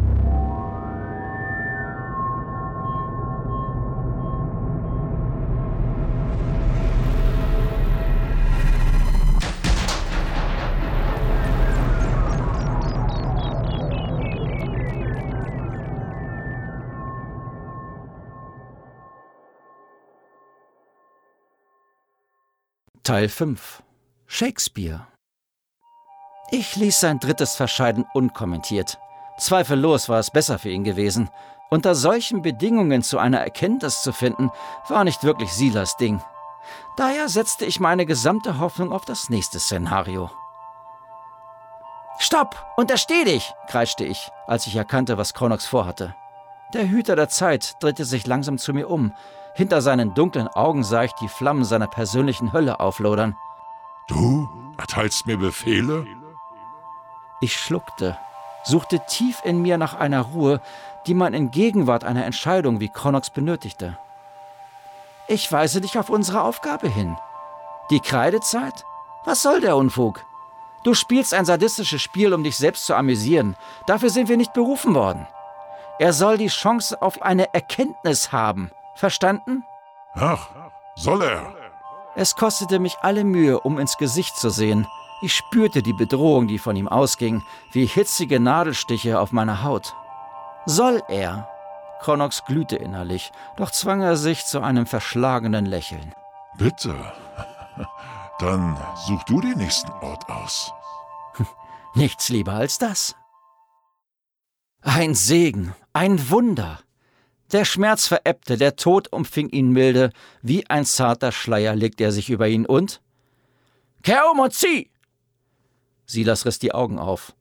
Teil fünf. Shakespeare. Ich ließ sein drittes Verscheiden unkommentiert. Zweifellos war es besser für ihn gewesen. Unter solchen Bedingungen zu einer Erkenntnis zu finden, war nicht wirklich Silas Ding. Daher setzte ich meine gesamte Hoffnung auf das nächste Szenario. »Stopp! Untersteh dich!« kreischte ich, als ich erkannte, was Kronox vorhatte. Der Hüter der Zeit drehte sich langsam zu mir um. Hinter seinen dunklen Augen sah ich die Flammen seiner persönlichen Hölle auflodern. Du erteilst mir Befehle? Ich schluckte, suchte tief in mir nach einer Ruhe, die man in Gegenwart einer Entscheidung wie Kronox benötigte. Ich weise dich auf unsere Aufgabe hin. Die Kreidezeit? Was soll der Unfug? Du spielst ein sadistisches Spiel, um dich selbst zu amüsieren. Dafür sind wir nicht berufen worden. Er soll die Chance auf eine Erkenntnis haben. Verstanden? Ach, soll er? Es kostete mich alle Mühe, um ins Gesicht zu sehen. Ich spürte die Bedrohung, die von ihm ausging, wie hitzige Nadelstiche auf meiner Haut. Soll er? Kronox glühte innerlich, doch zwang er sich zu einem verschlagenen Lächeln. Bitte. Dann such du den nächsten Ort aus. Nichts lieber als das. Ein Segen, ein Wunder. Der Schmerz verebbte, der Tod umfing ihn milde, wie ein zarter Schleier legte er sich über ihn und... »Kehr um und zieh!« Silas riss die Augen auf.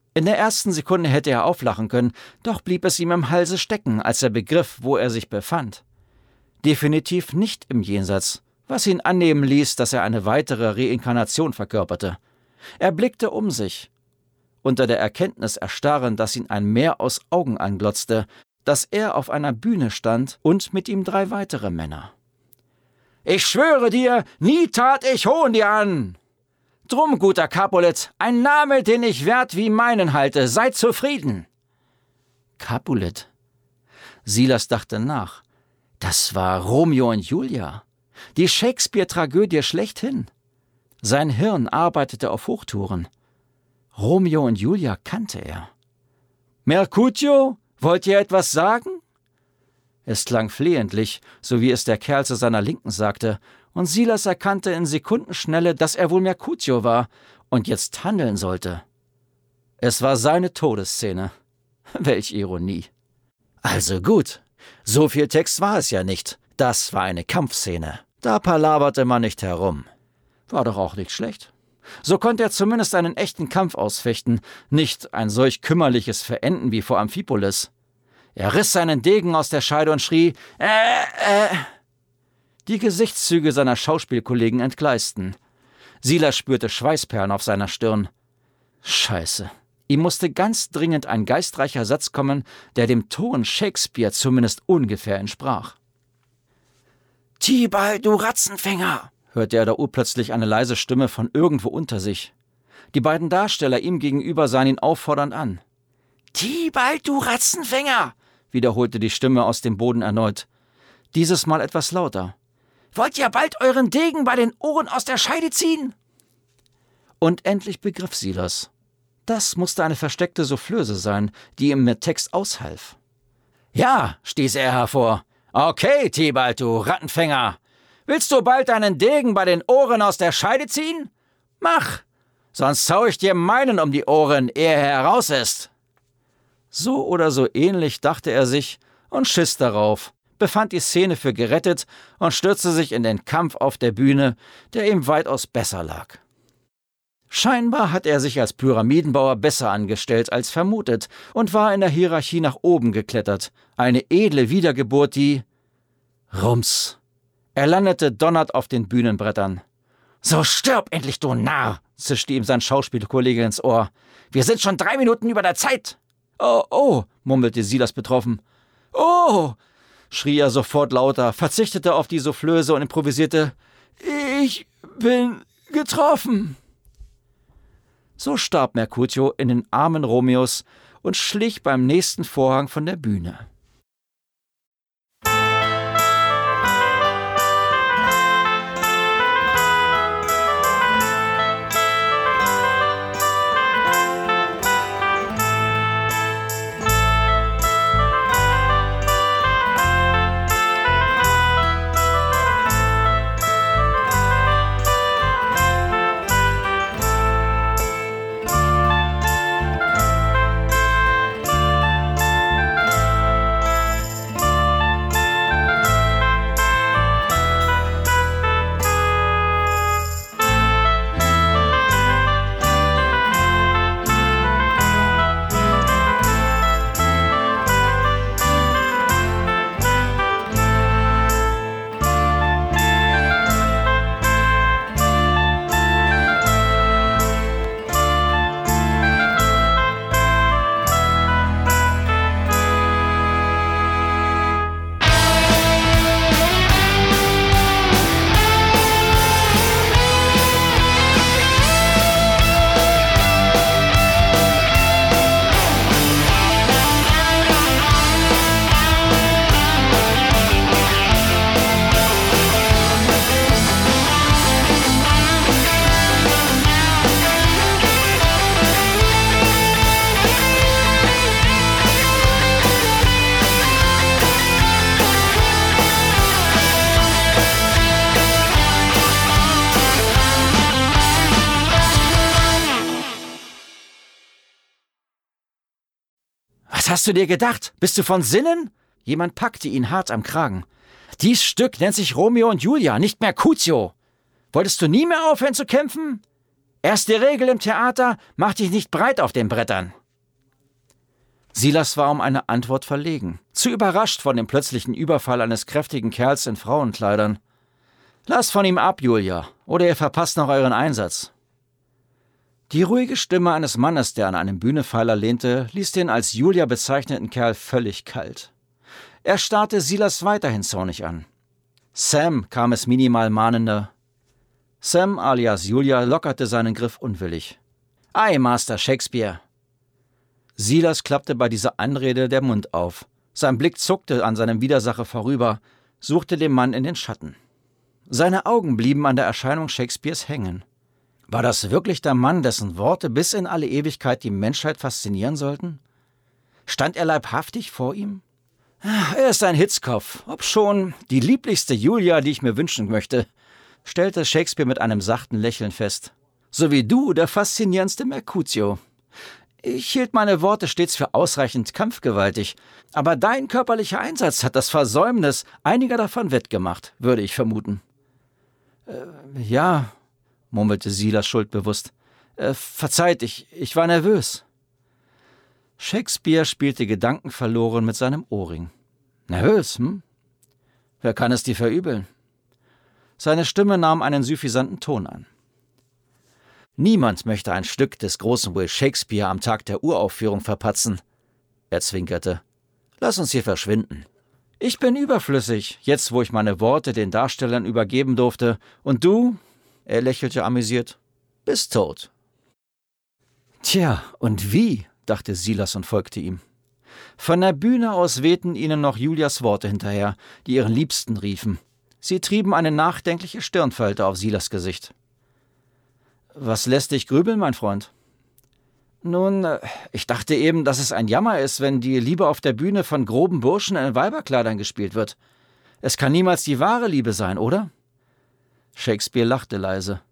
In der ersten Sekunde hätte er auflachen können, doch blieb es ihm im Halse stecken, als er begriff, wo er sich befand. Definitiv nicht im Jenseits, was ihn annehmen ließ, dass er eine weitere Reinkarnation verkörperte. Er blickte um sich. Unter der Erkenntnis erstarren, dass ihn ein Meer aus Augen anglotzte, dass er auf einer Bühne stand und mit ihm drei weitere Männer. »Ich schwöre dir, nie tat ich Hohn dir an! Drum, guter Capulet, ein Name, den ich wert wie meinen halte, sei zufrieden!« Capulet. Silas dachte nach. Das war Romeo und Julia, die Shakespeare-Tragödie schlechthin. Sein Hirn arbeitete auf Hochtouren. Romeo und Julia kannte er. »Mercutio, wollt ihr etwas sagen?« Es klang flehentlich, so wie es der Kerl zu seiner Linken sagte, und Silas erkannte in Sekundenschnelle, dass er wohl Mercutio war und jetzt handeln sollte. Es war seine Todesszene. Welch Ironie. Also gut, so viel Text war es ja nicht. Das war eine Kampfszene. Da palaberte man nicht herum. War doch auch nicht schlecht. So konnte er zumindest einen echten Kampf ausfechten, nicht ein solch kümmerliches Verenden wie vor Amphipolis. Er riss seinen Degen aus der Scheide und schrie, äh, äh. Die Gesichtszüge seiner Schauspielkollegen entgleisten. Silas spürte Schweißperlen auf seiner Stirn. Scheiße. Ihm musste ganz dringend ein geistreicher Satz kommen, der dem Ton Shakespeare zumindest ungefähr entsprach. »Tibalt, du Ratzenfänger«, hörte er da urplötzlich eine leise Stimme von irgendwo unter sich. Die beiden Darsteller ihm gegenüber sahen ihn auffordernd an. »Tibalt, du Ratzenfänger«, wiederholte die Stimme aus dem Boden erneut. Dieses Mal etwas lauter. »Wollt ihr bald euren Degen bei den Ohren aus der Scheide ziehen?« Und endlich begriff Silas. Das musste eine versteckte Soufflöse sein, die ihm mit Text aushalf. »Ja«, stieß er hervor. »Okay, Tibalt, du Rattenfänger. Willst du bald deinen Degen bei den Ohren aus der Scheide ziehen? Mach, sonst zau ich dir meinen um die Ohren, ehe er heraus ist.« So oder so ähnlich dachte er sich und schiss darauf, befand die Szene für gerettet und stürzte sich in den Kampf auf der Bühne, der ihm weitaus besser lag. Scheinbar hat er sich als Pyramidenbauer besser angestellt als vermutet und war in der Hierarchie nach oben geklettert, eine edle Wiedergeburt, die... Rums! Er landete donnernd auf den Bühnenbrettern. »So stirb endlich, du Narr«, zischte ihm sein Schauspielkollege ins Ohr. »Wir sind schon drei Minuten über der Zeit.« »Oh, oh«, murmelte Silas betroffen. »Oh«, schrie er sofort lauter, verzichtete auf die Soufflöse und improvisierte. »Ich bin getroffen.« So starb Mercutio in den Armen Romeos und schlich beim nächsten Vorhang von der Bühne. »Was hast du dir gedacht? Bist du von Sinnen?« Jemand packte ihn hart am Kragen. »Dies Stück nennt sich Romeo und Julia, nicht Mercutio. Wolltest du nie mehr aufhören zu kämpfen? Erste Regel im Theater, mach dich nicht breit auf den Brettern.« Silas war um eine Antwort verlegen, zu überrascht von dem plötzlichen Überfall eines kräftigen Kerls in Frauenkleidern. »Lass von ihm ab, Julia, oder ihr verpasst noch euren Einsatz.« Die ruhige Stimme eines Mannes, der an einem Bühnenpfeiler lehnte, ließ den als Julia bezeichneten Kerl völlig kalt. Er starrte Silas weiterhin zornig an. »Sam«, kam es minimal mahnender. Sam alias Julia lockerte seinen Griff unwillig. »Ei, Master Shakespeare!« Silas klappte bei dieser Anrede der Mund auf. Sein Blick zuckte an seinem Widersacher vorüber, suchte den Mann in den Schatten. Seine Augen blieben an der Erscheinung Shakespeares hängen. War das wirklich der Mann, dessen Worte bis in alle Ewigkeit die Menschheit faszinieren sollten? Stand er leibhaftig vor ihm? Er ist ein Hitzkopf, obschon die lieblichste Julia, die ich mir wünschen möchte, stellte Shakespeare mit einem sachten Lächeln fest. So wie du, der faszinierendste Mercutio. Ich hielt meine Worte stets für ausreichend kampfgewaltig, aber dein körperlicher Einsatz hat das Versäumnis einiger davon wettgemacht, würde ich vermuten. Äh, ja, murmelte Silas schuldbewusst. Äh, verzeiht, ich, ich war nervös. Shakespeare spielte gedankenverloren mit seinem Ohrring. Nervös, hm? Wer kann es dir verübeln? Seine Stimme nahm einen suffisanten Ton an. Niemand möchte ein Stück des großen Will Shakespeare am Tag der Uraufführung verpatzen. Er zwinkerte. Lass uns hier verschwinden. Ich bin überflüssig, jetzt wo ich meine Worte den Darstellern übergeben durfte. Und du, er lächelte amüsiert, bist tot. Tja, und wie, dachte Silas und folgte ihm. Von der Bühne aus wehten ihnen noch Julias Worte hinterher, die ihren Liebsten riefen. Sie trieben eine nachdenkliche Stirnfalte auf Silas Gesicht. »Was lässt dich grübeln, mein Freund?« »Nun, ich dachte eben, dass es ein Jammer ist, wenn die Liebe auf der Bühne von groben Burschen in Weiberkleidern gespielt wird. Es kann niemals die wahre Liebe sein, oder?« Shakespeare lachte leise.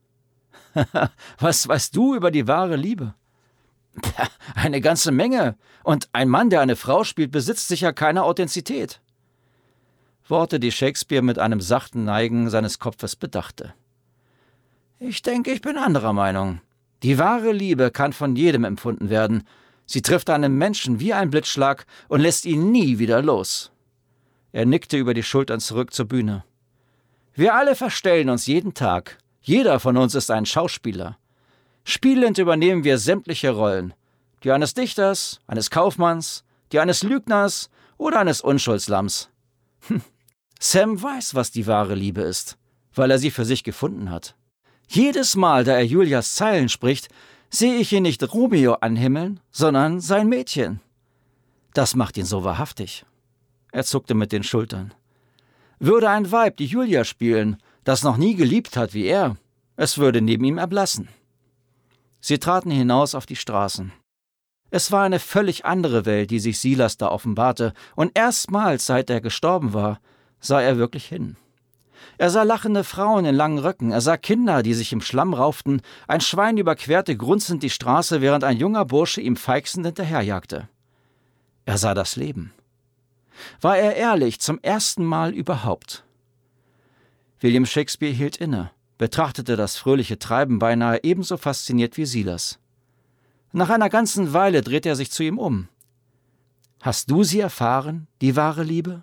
»Was weißt du über die wahre Liebe?« »Eine ganze Menge. Und ein Mann, der eine Frau spielt, besitzt sicher keine Authentizität.« Worte, die Shakespeare mit einem sachten Neigen seines Kopfes bedachte. »Ich denke, ich bin anderer Meinung. Die wahre Liebe kann von jedem empfunden werden. Sie trifft einen Menschen wie ein Blitzschlag und lässt ihn nie wieder los.« Er nickte über die Schultern zurück zur Bühne. »Wir alle verstellen uns jeden Tag. Jeder von uns ist ein Schauspieler. Spielend übernehmen wir sämtliche Rollen. Die eines Dichters, eines Kaufmanns, die eines Lügners oder eines Unschuldslamms. Hm. Sam weiß, was die wahre Liebe ist, weil er sie für sich gefunden hat. Jedes Mal, da er Julias Zeilen spricht, sehe ich ihn nicht Romeo anhimmeln, sondern sein Mädchen. Das macht ihn so wahrhaftig.« Er zuckte mit den Schultern. »Würde ein Weib die Julia spielen, das noch nie geliebt hat wie er, es würde neben ihm erblassen.« Sie traten hinaus auf die Straßen. Es war eine völlig andere Welt, die sich Silas da offenbarte, und erstmals, seit er gestorben war, sah er wirklich hin. Er sah lachende Frauen in langen Röcken, er sah Kinder, die sich im Schlamm rauften, ein Schwein überquerte grunzend die Straße, während ein junger Bursche ihm feixend hinterherjagte. Er sah das Leben. War er ehrlich, zum ersten Mal überhaupt? William Shakespeare hielt inne, betrachtete das fröhliche Treiben beinahe ebenso fasziniert wie Silas. Nach einer ganzen Weile drehte er sich zu ihm um. »Hast du sie erfahren, die wahre Liebe?«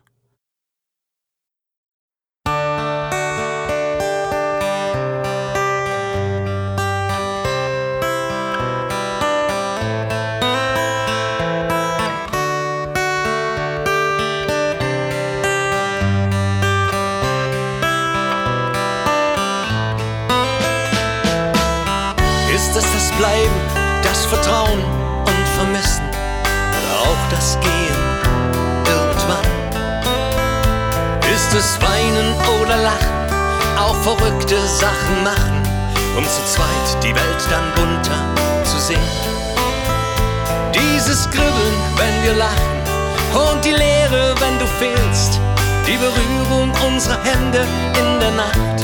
Ist es das Bleiben, das Vertrauen und Vermissen oder auch das Gehen irgendwann? Ist es Weinen oder Lachen, auch verrückte Sachen machen, um zu zweit die Welt dann bunter zu sehen? Dieses Kribbeln, wenn wir lachen, und die Leere, wenn du fehlst, die Berührung unserer Hände in der Nacht.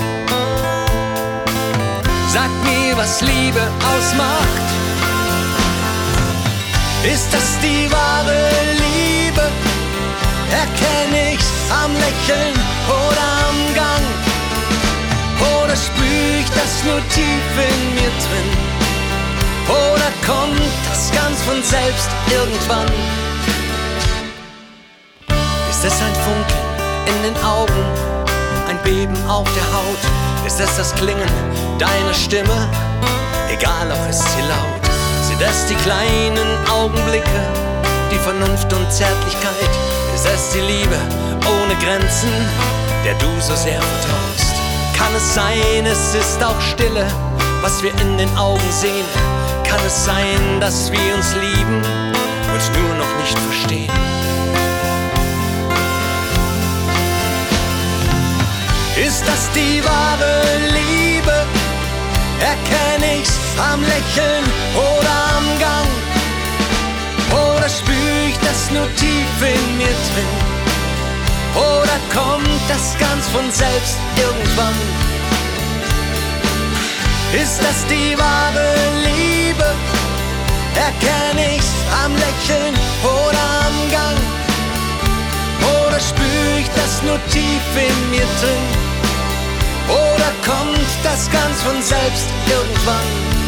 Sag mir, was Liebe ausmacht. Ist das die wahre Liebe? Erkenn ich's am Lächeln oder am Gang? Oder spür ich das nur tief in mir drin? Oder kommt das ganz von selbst irgendwann? Ist es ein Funkeln in den Augen, ein Beben auf der Haut? Ist es das Klingen deiner Stimme, egal auch ist sie laut? Sind es die kleinen Augenblicke, die Vernunft und Zärtlichkeit? Ist es die Liebe ohne Grenzen, der du so sehr vertraust? Kann es sein, es ist auch Stille, was wir in den Augen sehen? Kann es sein, dass wir uns lieben und nur noch nicht verstehen? Ist das die wahre Liebe? Erkenn ich's am Lächeln oder am Gang? Oder spür ich das nur tief in mir drin? Oder kommt das ganz von selbst irgendwann? Ist das die wahre Liebe? Erkenn ich's am Lächeln oder am Gang? Oder spür ich das nur tief in mir drin? Oder kommt das ganz von selbst irgendwann?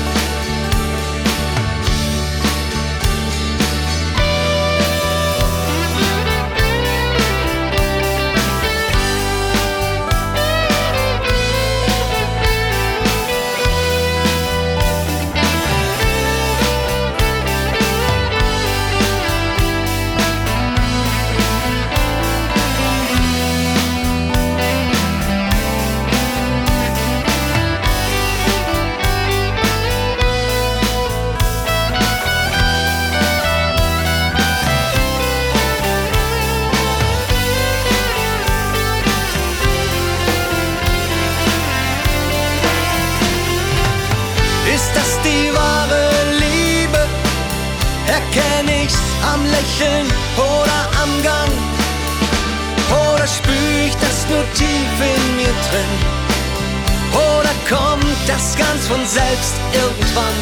Lächeln oder am Gang? Oder spür ich das nur tief in mir drin? Oder kommt das ganz von selbst irgendwann?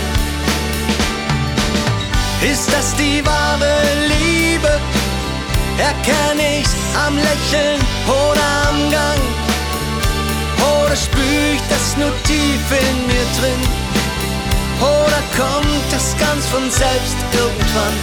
Ist das die wahre Liebe? Erkenn ich's am Lächeln oder am Gang? Oder spür ich das nur tief in mir drin? Oder kommt das ganz von selbst irgendwann?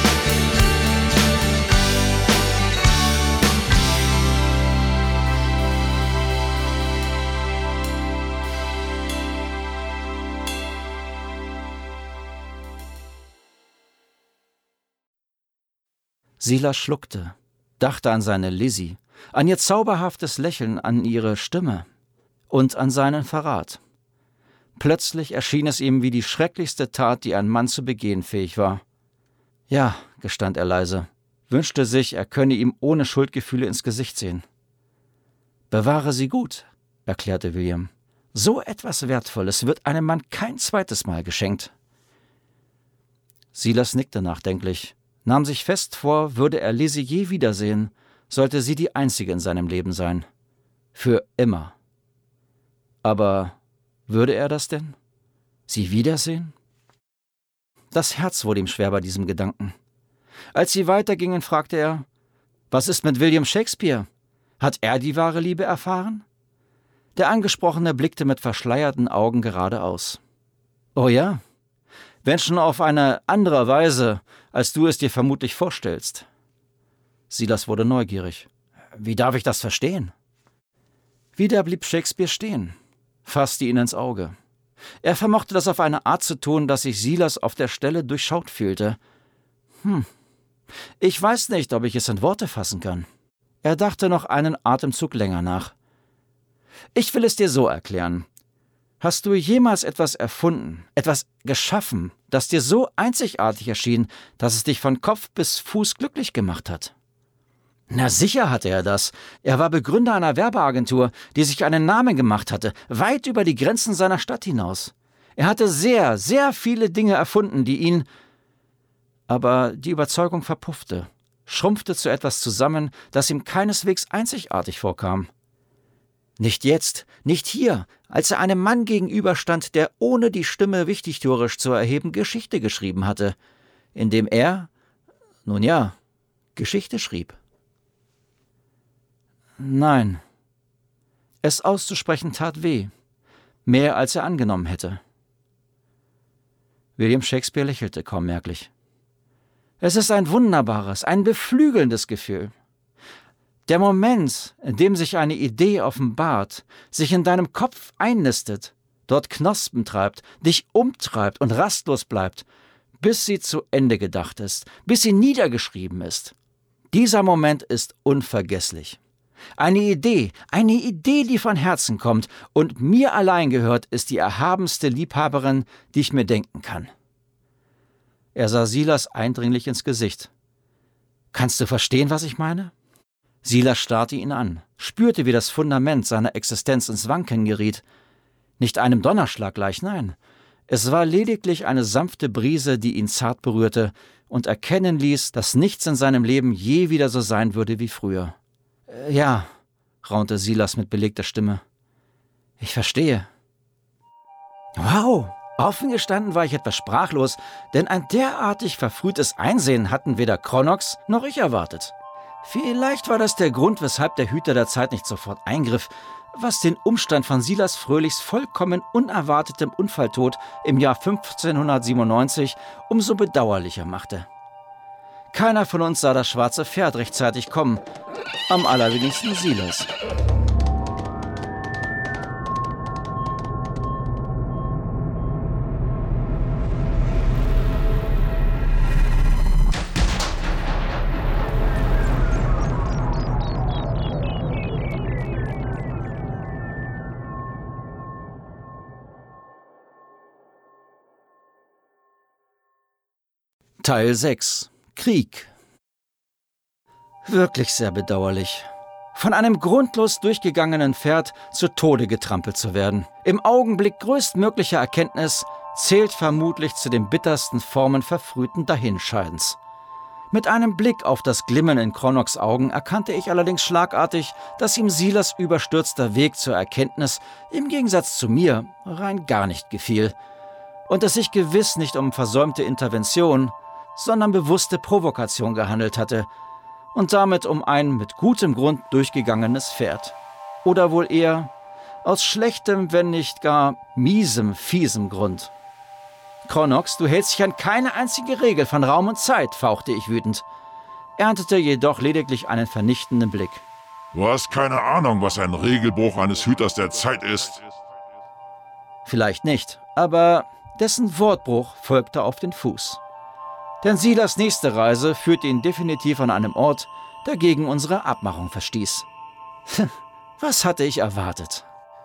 Silas schluckte, dachte an seine Lizzie, an ihr zauberhaftes Lächeln, an ihre Stimme und an seinen Verrat. Plötzlich erschien es ihm wie die schrecklichste Tat, die ein Mann zu begehen fähig war. Ja, gestand er leise, wünschte sich, er könne ihm ohne Schuldgefühle ins Gesicht sehen. »Bewahre sie gut«, erklärte William. »So etwas Wertvolles wird einem Mann kein zweites Mal geschenkt.« Silas nickte nachdenklich, nahm sich fest vor, würde er Lizzie je wiedersehen, sollte sie die einzige in seinem Leben sein. Für immer. Aber würde er das denn? Sie wiedersehen? Das Herz wurde ihm schwer bei diesem Gedanken. Als sie weitergingen, fragte er, »Was ist mit William Shakespeare? Hat er die wahre Liebe erfahren?« Der Angesprochene blickte mit verschleierten Augen geradeaus. »Oh ja, wenn schon auf eine andere Weise, als du es dir vermutlich vorstellst.« Silas wurde neugierig. »Wie darf ich das verstehen?« Wieder blieb Shakespeare stehen, fasste ihn ins Auge. Er vermochte das auf eine Art zu tun, dass sich Silas auf der Stelle durchschaut fühlte. »Hm, ich weiß nicht, ob ich es in Worte fassen kann.« Er dachte noch einen Atemzug länger nach. »Ich will es dir so erklären. Hast du jemals etwas erfunden, etwas geschaffen, das dir so einzigartig erschien, dass es dich von Kopf bis Fuß glücklich gemacht hat?« Na sicher hatte er das. Er war Begründer einer Werbeagentur, die sich einen Namen gemacht hatte, weit über die Grenzen seiner Stadt hinaus. Er hatte sehr, sehr viele Dinge erfunden, die ihn... Aber die Überzeugung verpuffte, schrumpfte zu etwas zusammen, das ihm keineswegs einzigartig vorkam. Nicht jetzt, nicht hier, als er einem Mann gegenüberstand, der ohne die Stimme wichtigtuerisch zu erheben Geschichte geschrieben hatte, indem er, nun ja, Geschichte schrieb. Nein, es auszusprechen tat weh, mehr als er angenommen hätte. William Shakespeare lächelte kaum merklich. Es ist ein wunderbares, ein beflügelndes Gefühl. Der Moment, in dem sich eine Idee offenbart, sich in deinem Kopf einnistet, dort Knospen treibt, dich umtreibt und rastlos bleibt, bis sie zu Ende gedacht ist, bis sie niedergeschrieben ist. Dieser Moment ist unvergesslich. Eine Idee, eine Idee, die von Herzen kommt und mir allein gehört, ist die erhabenste Liebhaberin, die ich mir denken kann. Er sah Silas eindringlich ins Gesicht. Kannst du verstehen, was ich meine? Silas starrte ihn an, spürte, wie das Fundament seiner Existenz ins Wanken geriet. Nicht einem Donnerschlag gleich, nein. Es war lediglich eine sanfte Brise, die ihn zart berührte und erkennen ließ, dass nichts in seinem Leben je wieder so sein würde wie früher. Äh, ja, raunte Silas mit belegter Stimme. Ich verstehe. Wow, offen gestanden war ich etwas sprachlos, denn ein derartig verfrühtes Einsehen hatten weder Kronox noch ich erwartet. Vielleicht war das der Grund, weshalb der Hüter der Zeit nicht sofort eingriff, was den Umstand von Silas Fröhlichs vollkommen unerwartetem Unfalltod im Jahr fünfzehnhundertsiebenundneunzig umso bedauerlicher machte. Keiner von uns sah das schwarze Pferd rechtzeitig kommen, am allerwenigsten Silas. Teil sechs. Krieg. Wirklich sehr bedauerlich. Von einem grundlos durchgegangenen Pferd zu Tode getrampelt zu werden. Im Augenblick größtmöglicher Erkenntnis zählt vermutlich zu den bittersten Formen verfrühten Dahinscheidens. Mit einem Blick auf das Glimmen in Kronox Augen erkannte ich allerdings schlagartig, dass ihm Silas überstürzter Weg zur Erkenntnis im Gegensatz zu mir rein gar nicht gefiel. Und es sich gewiss nicht um versäumte Intervention, sondern bewusste Provokation gehandelt hatte und damit um ein mit gutem Grund durchgegangenes Pferd. Oder wohl eher aus schlechtem, wenn nicht gar miesem, fiesem Grund. Kronox, du hältst dich an keine einzige Regel von Raum und Zeit, fauchte ich wütend, erntete jedoch lediglich einen vernichtenden Blick. Du hast keine Ahnung, was ein Regelbruch eines Hüters der Zeit ist. Vielleicht nicht, aber dessen Wortbruch folgte auf den Fuß. Denn Silas nächste Reise führte ihn definitiv an einem Ort, der gegen unsere Abmachung verstieß. Was hatte ich erwartet?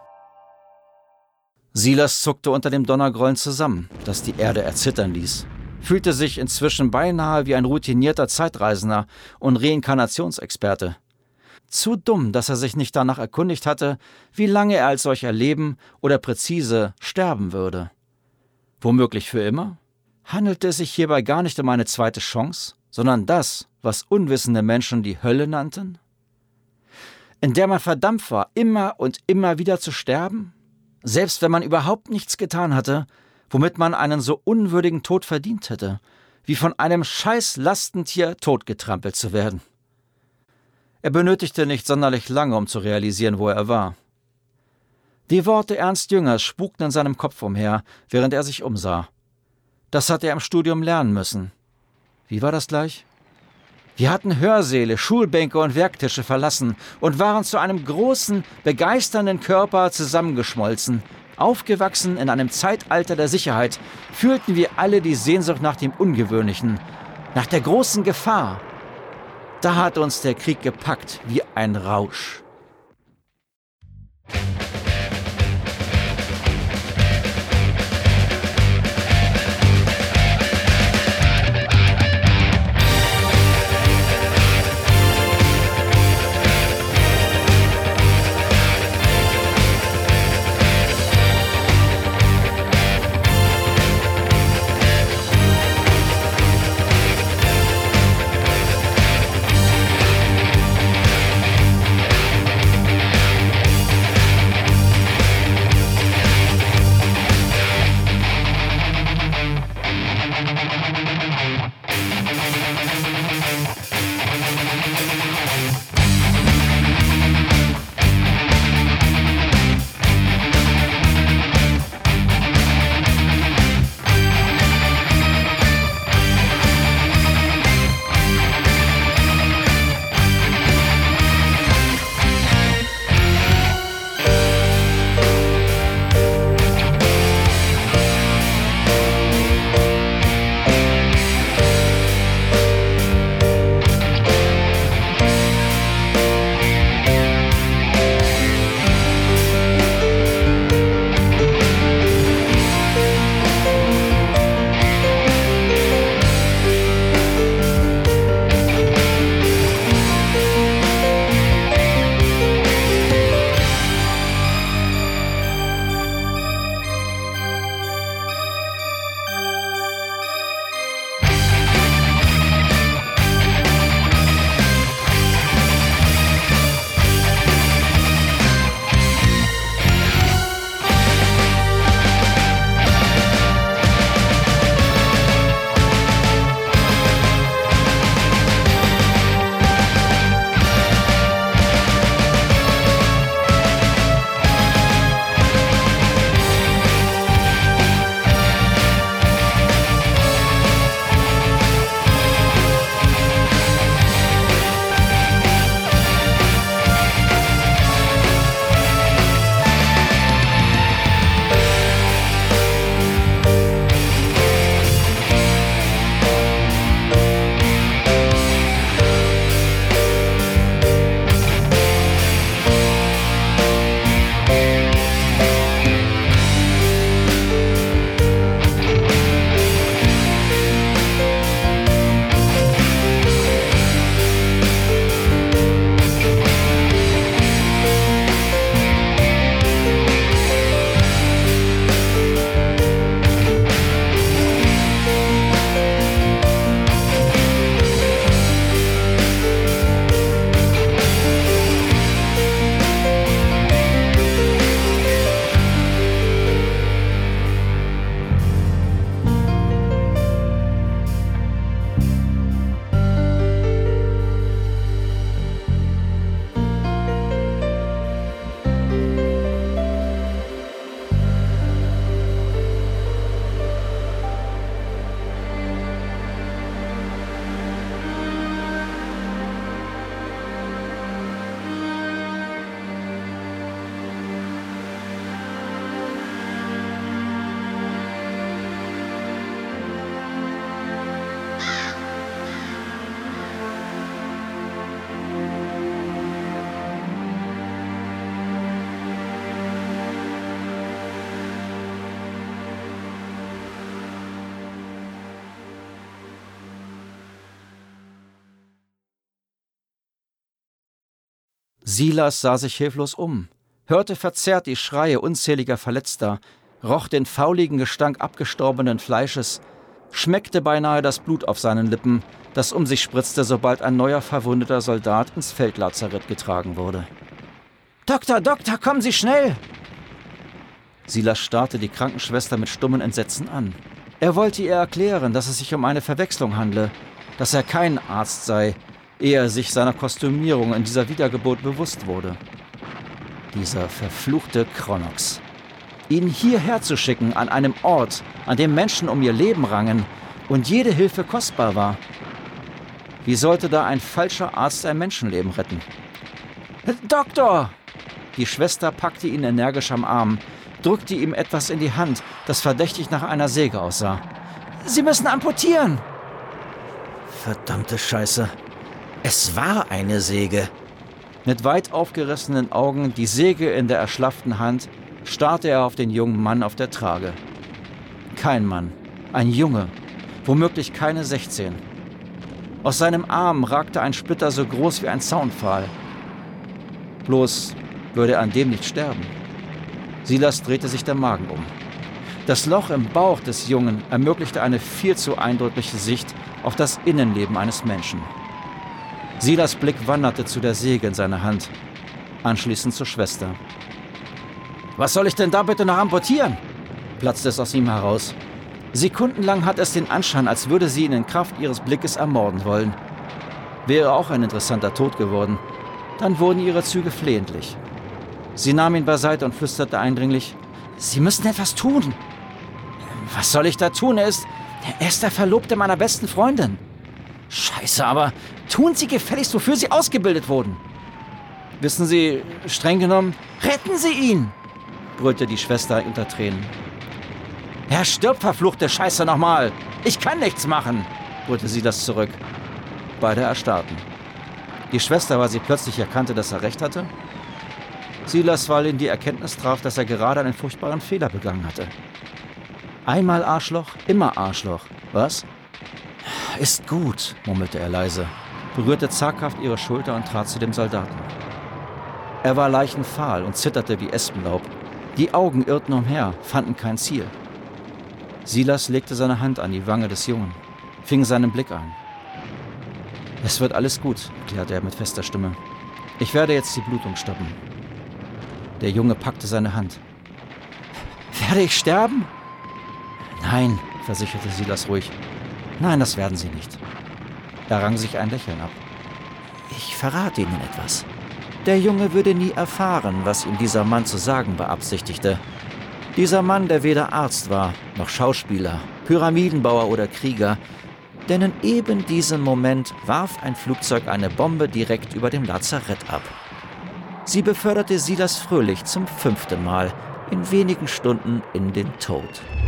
Silas zuckte unter dem Donnergrollen zusammen, das die Erde erzittern ließ, fühlte sich inzwischen beinahe wie ein routinierter Zeitreisender und Reinkarnationsexperte. Zu dumm, dass er sich nicht danach erkundigt hatte, wie lange er als solcher leben oder präzise sterben würde. Womöglich für immer? Handelte es sich hierbei gar nicht um eine zweite Chance, sondern das, was unwissende Menschen die Hölle nannten? In der man verdammt war, immer und immer wieder zu sterben? Selbst wenn man überhaupt nichts getan hatte, womit man einen so unwürdigen Tod verdient hätte, wie von einem scheiß Lastentier totgetrampelt zu werden. Er benötigte nicht sonderlich lange, um zu realisieren, wo er war. Die Worte Ernst Jüngers spukten in seinem Kopf umher, während er sich umsah. Das hatte er im Studium lernen müssen. Wie war das gleich? Wir hatten Hörsäle, Schulbänke und Werktische verlassen und waren zu einem großen, begeisternden Körper zusammengeschmolzen. Aufgewachsen in einem Zeitalter der Sicherheit, fühlten wir alle die Sehnsucht nach dem Ungewöhnlichen, nach der großen Gefahr. Da hat uns der Krieg gepackt wie ein Rausch. Silas sah sich hilflos um, hörte verzerrt die Schreie unzähliger Verletzter, roch den fauligen Gestank abgestorbenen Fleisches, schmeckte beinahe das Blut auf seinen Lippen, das um sich spritzte, sobald ein neuer verwundeter Soldat ins Feldlazarett getragen wurde. »Doktor, Doktor, kommen Sie schnell!« Silas starrte die Krankenschwester mit stummem Entsetzen an. Er wollte ihr erklären, dass es sich um eine Verwechslung handle, dass er kein Arzt sei, ehe er sich seiner Kostümierung in dieser Wiedergeburt bewusst wurde. Dieser verfluchte Kronox. Ihn hierher zu schicken, an einem Ort, an dem Menschen um ihr Leben rangen und jede Hilfe kostbar war. Wie sollte da ein falscher Arzt ein Menschenleben retten? »Doktor!« Die Schwester packte ihn energisch am Arm, drückte ihm etwas in die Hand, das verdächtig nach einer Säge aussah. »Sie müssen amputieren!« Verdammte Scheiße. Es war eine Säge. Mit weit aufgerissenen Augen, die Säge in der erschlafften Hand, starrte er auf den jungen Mann auf der Trage. Kein Mann, ein Junge, womöglich keine sechzehn. Aus seinem Arm ragte ein Splitter so groß wie ein Zaunpfahl. Bloß würde er an dem nicht sterben. Silas drehte sich der Magen um. Das Loch im Bauch des Jungen ermöglichte eine viel zu eindrückliche Sicht auf das Innenleben eines Menschen. Silas' Blick wanderte zu der Säge in seiner Hand, anschließend zur Schwester. »Was soll ich denn da bitte noch amputieren?« platzte es aus ihm heraus. Sekundenlang hat es den Anschein, als würde sie ihn in Kraft ihres Blickes ermorden wollen. Wäre auch ein interessanter Tod geworden. Dann wurden ihre Züge flehentlich. Sie nahm ihn beiseite und flüsterte eindringlich, »Sie müssen etwas tun.« »Was soll ich da tun? Er ist, er ist der Verlobte meiner besten Freundin.« »Scheiße, aber tun Sie gefälligst, wofür Sie ausgebildet wurden.« »Wissen Sie, streng genommen, retten Sie ihn!« brüllte die Schwester unter Tränen. »Er stirbt, verfluchte Scheiße, nochmal! Ich kann nichts machen!« brüllte sie das zurück. Beide erstarrten. Die Schwester, weil sie plötzlich erkannte, dass er recht hatte. Silas, weil ihn die Erkenntnis traf, dass er gerade einen furchtbaren Fehler begangen hatte. Einmal Arschloch, immer Arschloch. Was? »Ist gut«, murmelte er leise, berührte zaghaft ihre Schulter und trat zu dem Soldaten. Er war leichenfahl und zitterte wie Espenlaub. Die Augen irrten umher, fanden kein Ziel. Silas legte seine Hand an die Wange des Jungen, fing seinen Blick ein. »Es wird alles gut«, erklärte er mit fester Stimme. »Ich werde jetzt die Blutung stoppen.« Der Junge packte seine Hand. »Werde ich sterben?« »Nein«, versicherte Silas ruhig. »Nein, das werden Sie nicht.« Er rang sich ein Lächeln ab. »Ich verrate Ihnen etwas. Der Junge würde nie erfahren, was ihm dieser Mann zu sagen beabsichtigte. Dieser Mann, der weder Arzt war, noch Schauspieler, Pyramidenbauer oder Krieger, denn in eben diesem Moment warf ein Flugzeug eine Bombe direkt über dem Lazarett ab. Sie beförderte Silas Fröhlich zum fünften Mal in wenigen Stunden in den Tod.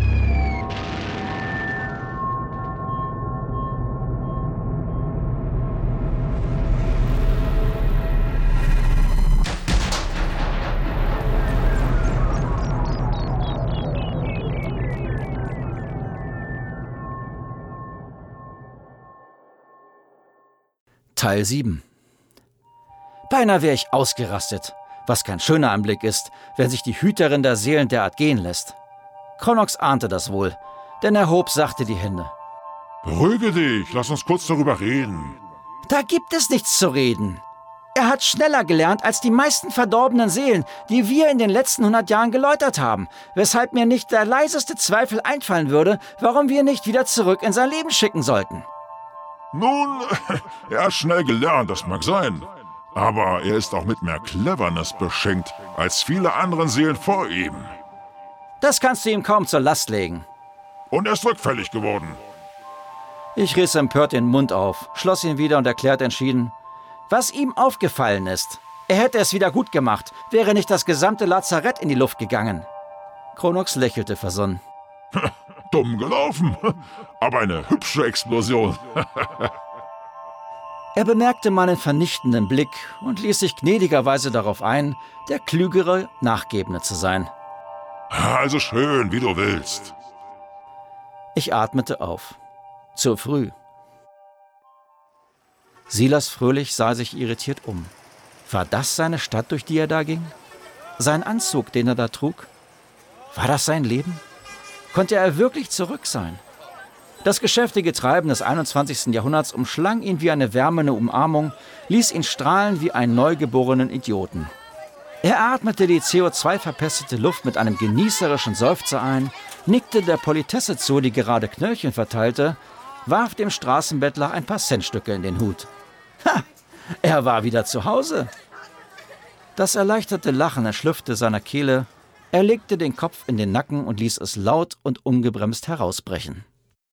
Teil sieben. Beinahe wäre ich ausgerastet, was kein schöner Anblick ist, wenn sich die Hüterin der Seelen derart gehen lässt. Kronox ahnte das wohl, denn er hob sachte die Hände. Beruhige dich, lass uns kurz darüber reden. Da gibt es nichts zu reden. Er hat schneller gelernt als die meisten verdorbenen Seelen, die wir in den letzten hundert Jahren geläutert haben, weshalb mir nicht der leiseste Zweifel einfallen würde, warum wir nicht wieder zurück in sein Leben schicken sollten. Nun, er hat schnell gelernt, das mag sein. Aber er ist auch mit mehr Cleverness beschenkt als viele anderen Seelen vor ihm. Das kannst du ihm kaum zur Last legen. Und er ist rückfällig geworden. Ich riss empört den Mund auf, schloss ihn wieder und erklärte entschieden, was ihm aufgefallen ist. Er hätte es wieder gut gemacht, wäre nicht das gesamte Lazarett in die Luft gegangen. Kronox lächelte versonnen. Dumm gelaufen, aber eine hübsche Explosion. Er bemerkte meinen vernichtenden Blick und ließ sich gnädigerweise darauf ein, der klügere Nachgebende zu sein. Also schön, wie du willst. Ich atmete auf. Zu früh. Silas Fröhlich sah sich irritiert um. War das seine Stadt, durch die er da ging? Sein Anzug, den er da trug? War das sein Leben? Konnte er wirklich zurück sein? Das geschäftige Treiben des einundzwanzigsten Jahrhunderts umschlang ihn wie eine wärmende Umarmung, ließ ihn strahlen wie einen neugeborenen Idioten. Er atmete die C O zwei verpestete Luft mit einem genießerischen Seufzer ein, nickte der Politesse zu, die gerade Knöllchen verteilte, warf dem Straßenbettler ein paar Centstücke in den Hut. Ha! Er war wieder zu Hause. Das erleichterte Lachen erschlüpfte seiner Kehle. Er legte den Kopf in den Nacken und ließ es laut und ungebremst herausbrechen.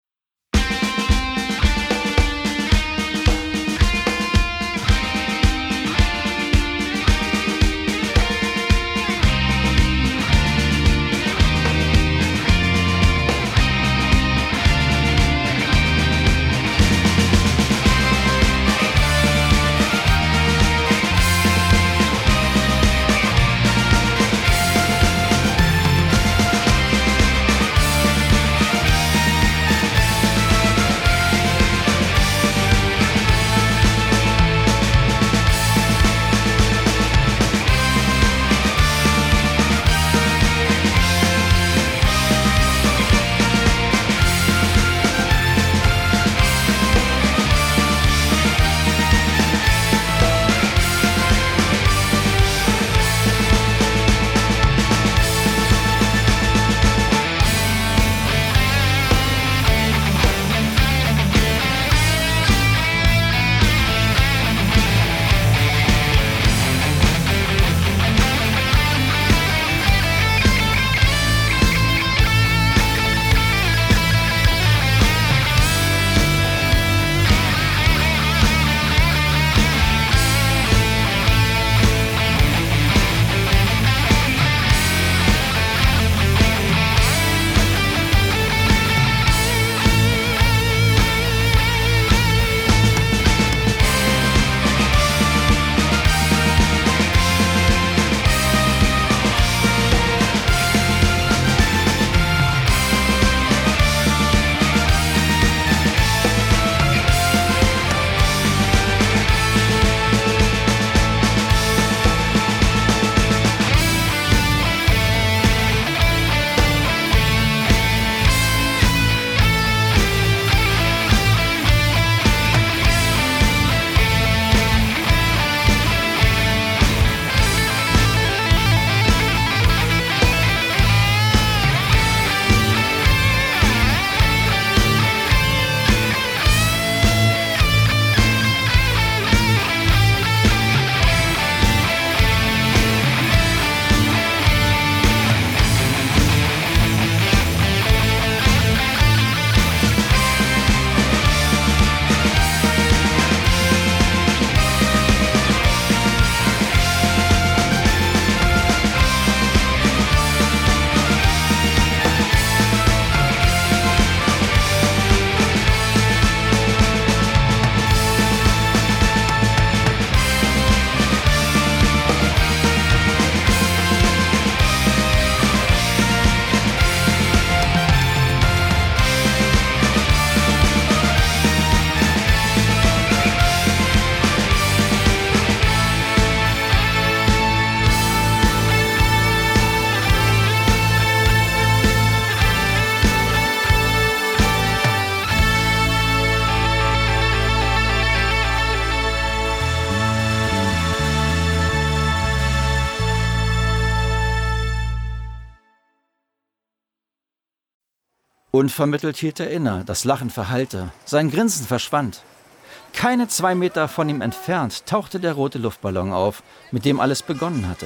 Unvermittelt hielt er inne, das Lachen verhallte, sein Grinsen verschwand. Keine zwei Meter von ihm entfernt tauchte der rote Luftballon auf, mit dem alles begonnen hatte.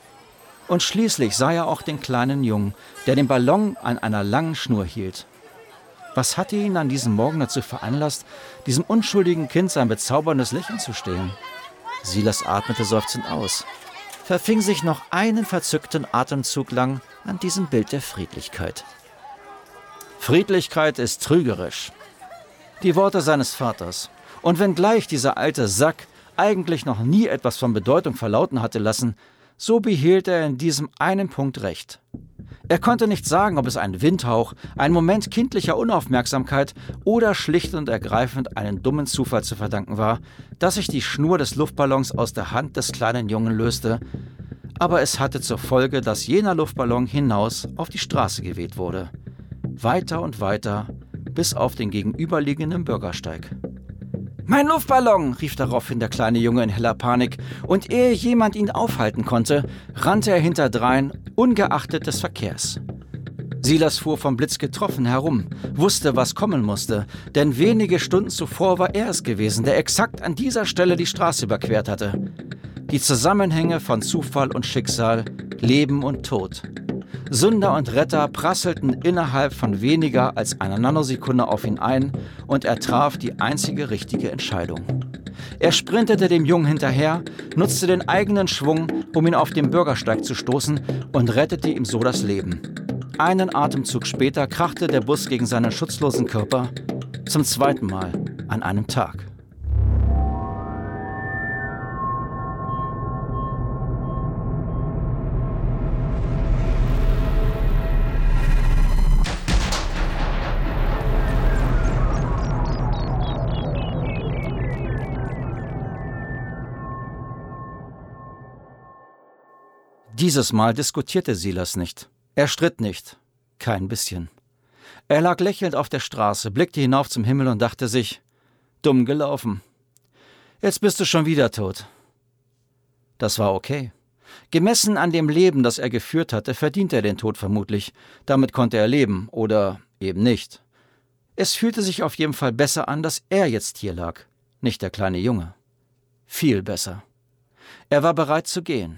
Und schließlich sah er auch den kleinen Jungen, der den Ballon an einer langen Schnur hielt. Was hatte ihn an diesem Morgen dazu veranlasst, diesem unschuldigen Kind sein bezauberndes Lächeln zu stehlen? Silas atmete seufzend aus, verfing sich noch einen verzückten Atemzug lang an diesem Bild der Friedlichkeit. Friedlichkeit ist trügerisch. Die Worte seines Vaters. Und wenngleich dieser alte Sack eigentlich noch nie etwas von Bedeutung verlauten hatte lassen, so behielt er in diesem einen Punkt recht. Er konnte nicht sagen, ob es ein Windhauch, ein Moment kindlicher Unaufmerksamkeit oder schlicht und ergreifend einen dummen Zufall zu verdanken war, dass sich die Schnur des Luftballons aus der Hand des kleinen Jungen löste. Aber es hatte zur Folge, dass jener Luftballon hinaus auf die Straße geweht wurde. Weiter und weiter, bis auf den gegenüberliegenden Bürgersteig. »Mein Luftballon!« rief daraufhin der kleine Junge in heller Panik, und ehe jemand ihn aufhalten konnte, rannte er hinterdrein, ungeachtet des Verkehrs. Silas fuhr vom Blitz getroffen herum, wusste, was kommen musste, denn wenige Stunden zuvor war er es gewesen, der exakt an dieser Stelle die Straße überquert hatte. Die Zusammenhänge von Zufall und Schicksal, Leben und Tod. Sünder und Retter prasselten innerhalb von weniger als einer Nanosekunde auf ihn ein und er traf die einzige richtige Entscheidung. Er sprintete dem Jungen hinterher, nutzte den eigenen Schwung, um ihn auf den Bürgersteig zu stoßen und rettete ihm so das Leben. Einen Atemzug später krachte der Bus gegen seinen schutzlosen Körper, zum zweiten Mal an einem Tag. Dieses Mal diskutierte Silas nicht. Er stritt nicht. Kein bisschen. Er lag lächelnd auf der Straße, blickte hinauf zum Himmel und dachte sich, dumm gelaufen. Jetzt bist du schon wieder tot. Das war okay. Gemessen an dem Leben, das er geführt hatte, verdiente er den Tod vermutlich. Damit konnte er leben oder eben nicht. Es fühlte sich auf jeden Fall besser an, dass er jetzt hier lag, nicht der kleine Junge. Viel besser. Er war bereit zu gehen.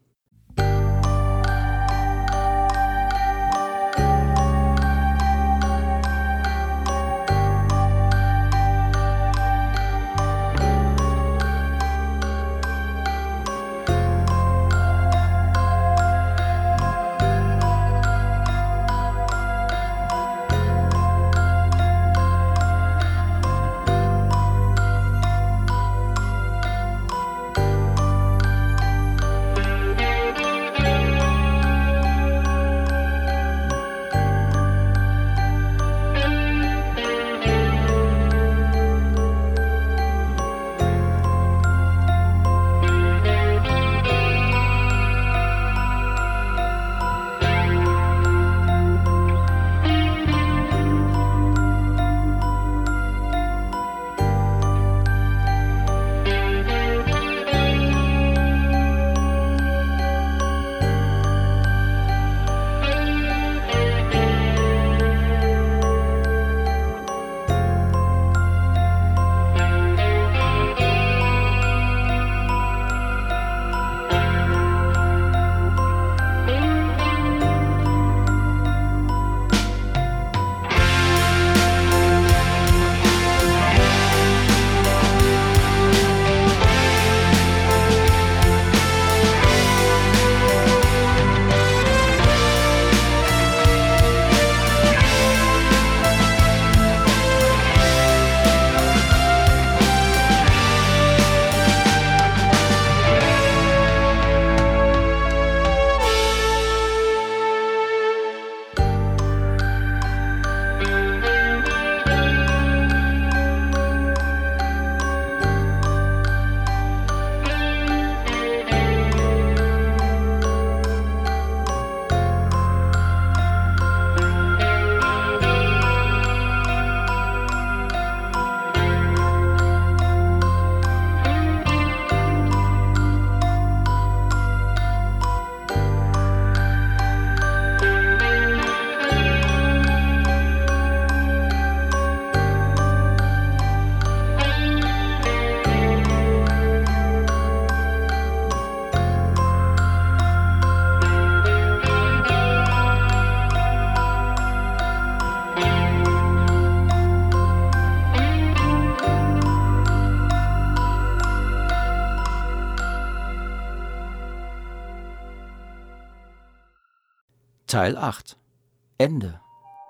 Teil acht. Ende.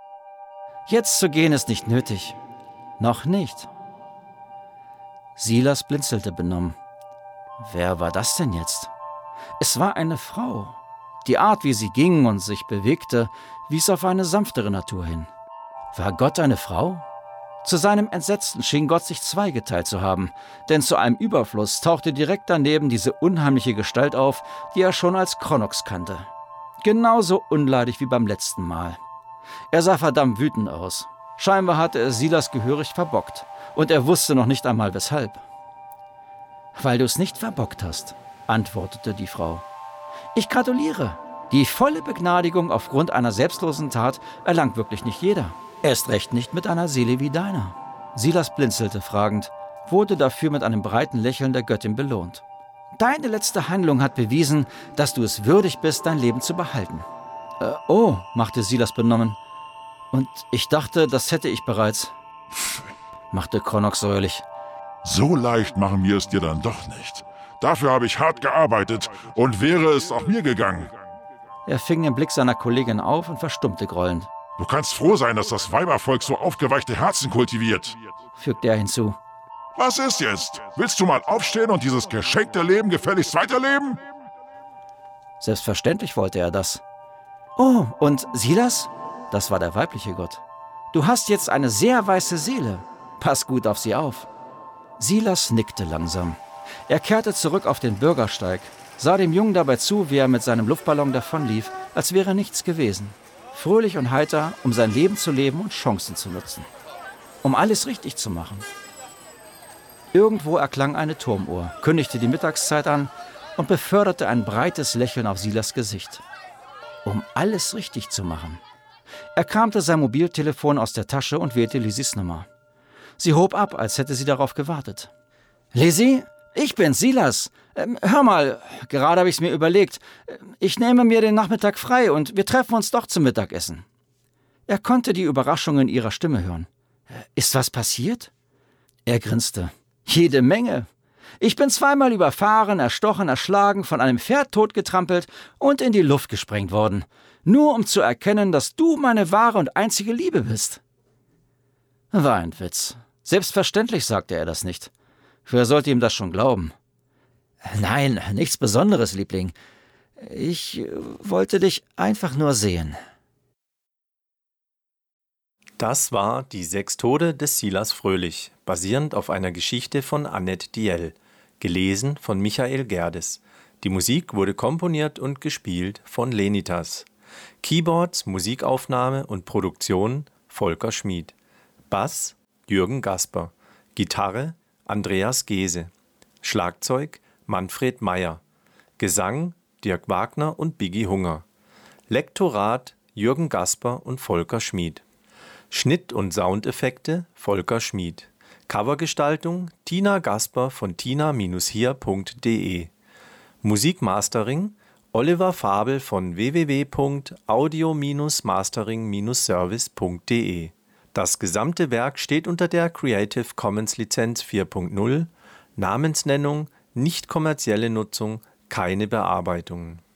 Jetzt zu gehen ist nicht nötig. Noch nicht. Silas blinzelte benommen. Wer war das denn jetzt? Es war eine Frau. Die Art, wie sie ging und sich bewegte, wies auf eine sanftere Natur hin. War Gott eine Frau? Zu seinem Entsetzen schien Gott sich zweigeteilt zu haben, denn zu einem Überfluss tauchte direkt daneben diese unheimliche Gestalt auf, die er schon als Kronox kannte. Genauso unleidig wie beim letzten Mal. Er sah verdammt wütend aus. Scheinbar hatte er Silas gehörig verbockt, und er wusste noch nicht einmal weshalb. »Weil du es nicht verbockt hast«, antwortete die Frau. »Ich gratuliere. Die volle Begnadigung aufgrund einer selbstlosen Tat erlangt wirklich nicht jeder. Erst recht nicht mit einer Seele wie deiner.« Silas blinzelte fragend, wurde dafür mit einem breiten Lächeln der Göttin belohnt. »Deine letzte Handlung hat bewiesen, dass du es würdig bist, dein Leben zu behalten.« Äh, oh, machte Silas benommen. »Und ich dachte, das hätte ich bereits«, machte Kronox säuerlich. So leicht machen wir es dir dann doch nicht. Dafür habe ich hart gearbeitet und wäre es auch mir gegangen.« Er fing den Blick seiner Kollegin auf und verstummte grollend. »Du kannst froh sein, dass das Weibervolk so aufgeweichte Herzen kultiviert«, fügte er hinzu. »Was ist jetzt? Willst du mal aufstehen und dieses geschenkte Leben gefälligst weiterleben?« Selbstverständlich wollte er das. »Oh, und Silas?« Das war der weibliche Gott. »Du hast jetzt eine sehr weiße Seele. Pass gut auf sie auf.« Silas nickte langsam. Er kehrte zurück auf den Bürgersteig, sah dem Jungen dabei zu, wie er mit seinem Luftballon davonlief, als wäre nichts gewesen. Fröhlich und heiter, um sein Leben zu leben und Chancen zu nutzen. Um alles richtig zu machen. Irgendwo erklang eine Turmuhr, kündigte die Mittagszeit an und beförderte ein breites Lächeln auf Silas Gesicht. Um alles richtig zu machen. Er kramte sein Mobiltelefon aus der Tasche und wählte Lizzys Nummer. Sie hob ab, als hätte sie darauf gewartet. »Lizzie, ich bin's, Silas. Ähm, hör mal, gerade habe ich's mir überlegt. Ich nehme mir den Nachmittag frei und wir treffen uns doch zum Mittagessen.« Er konnte die Überraschung in ihrer Stimme hören. »Ist was passiert?« Er grinste. »Jede Menge. Ich bin zweimal überfahren, erstochen, erschlagen, von einem Pferd totgetrampelt und in die Luft gesprengt worden. Nur um zu erkennen, dass du meine wahre und einzige Liebe bist.« War ein Witz. Selbstverständlich sagte er das nicht. Wer sollte ihm das schon glauben? »Nein, nichts Besonderes, Liebling. Ich wollte dich einfach nur sehen.« Das war Die sechs Tode des Silas Fröhlich, basierend auf einer Geschichte von Annette Diel, gelesen von Michael Gerdes. Die Musik wurde komponiert und gespielt von Lenitas. Keyboards, Musikaufnahme und Produktion Volker Schmid. Bass Jürgen Gasper. Gitarre Andreas Gese. Schlagzeug Manfred Meyer. Gesang Dirk Wagner und Biggi Hunger. Lektorat Jürgen Gasper und Volker Schmid. Schnitt und Soundeffekte Volker Schmid. Covergestaltung Tina Gasper von tina Bindestrich hier Punkt de. Musikmastering Oliver Fabel von w w w Punkt audio Mastering Service Punkt de. Das gesamte Werk steht unter der Creative Commons Lizenz vier Punkt null. Namensnennung, nicht kommerzielle Nutzung, keine Bearbeitungen.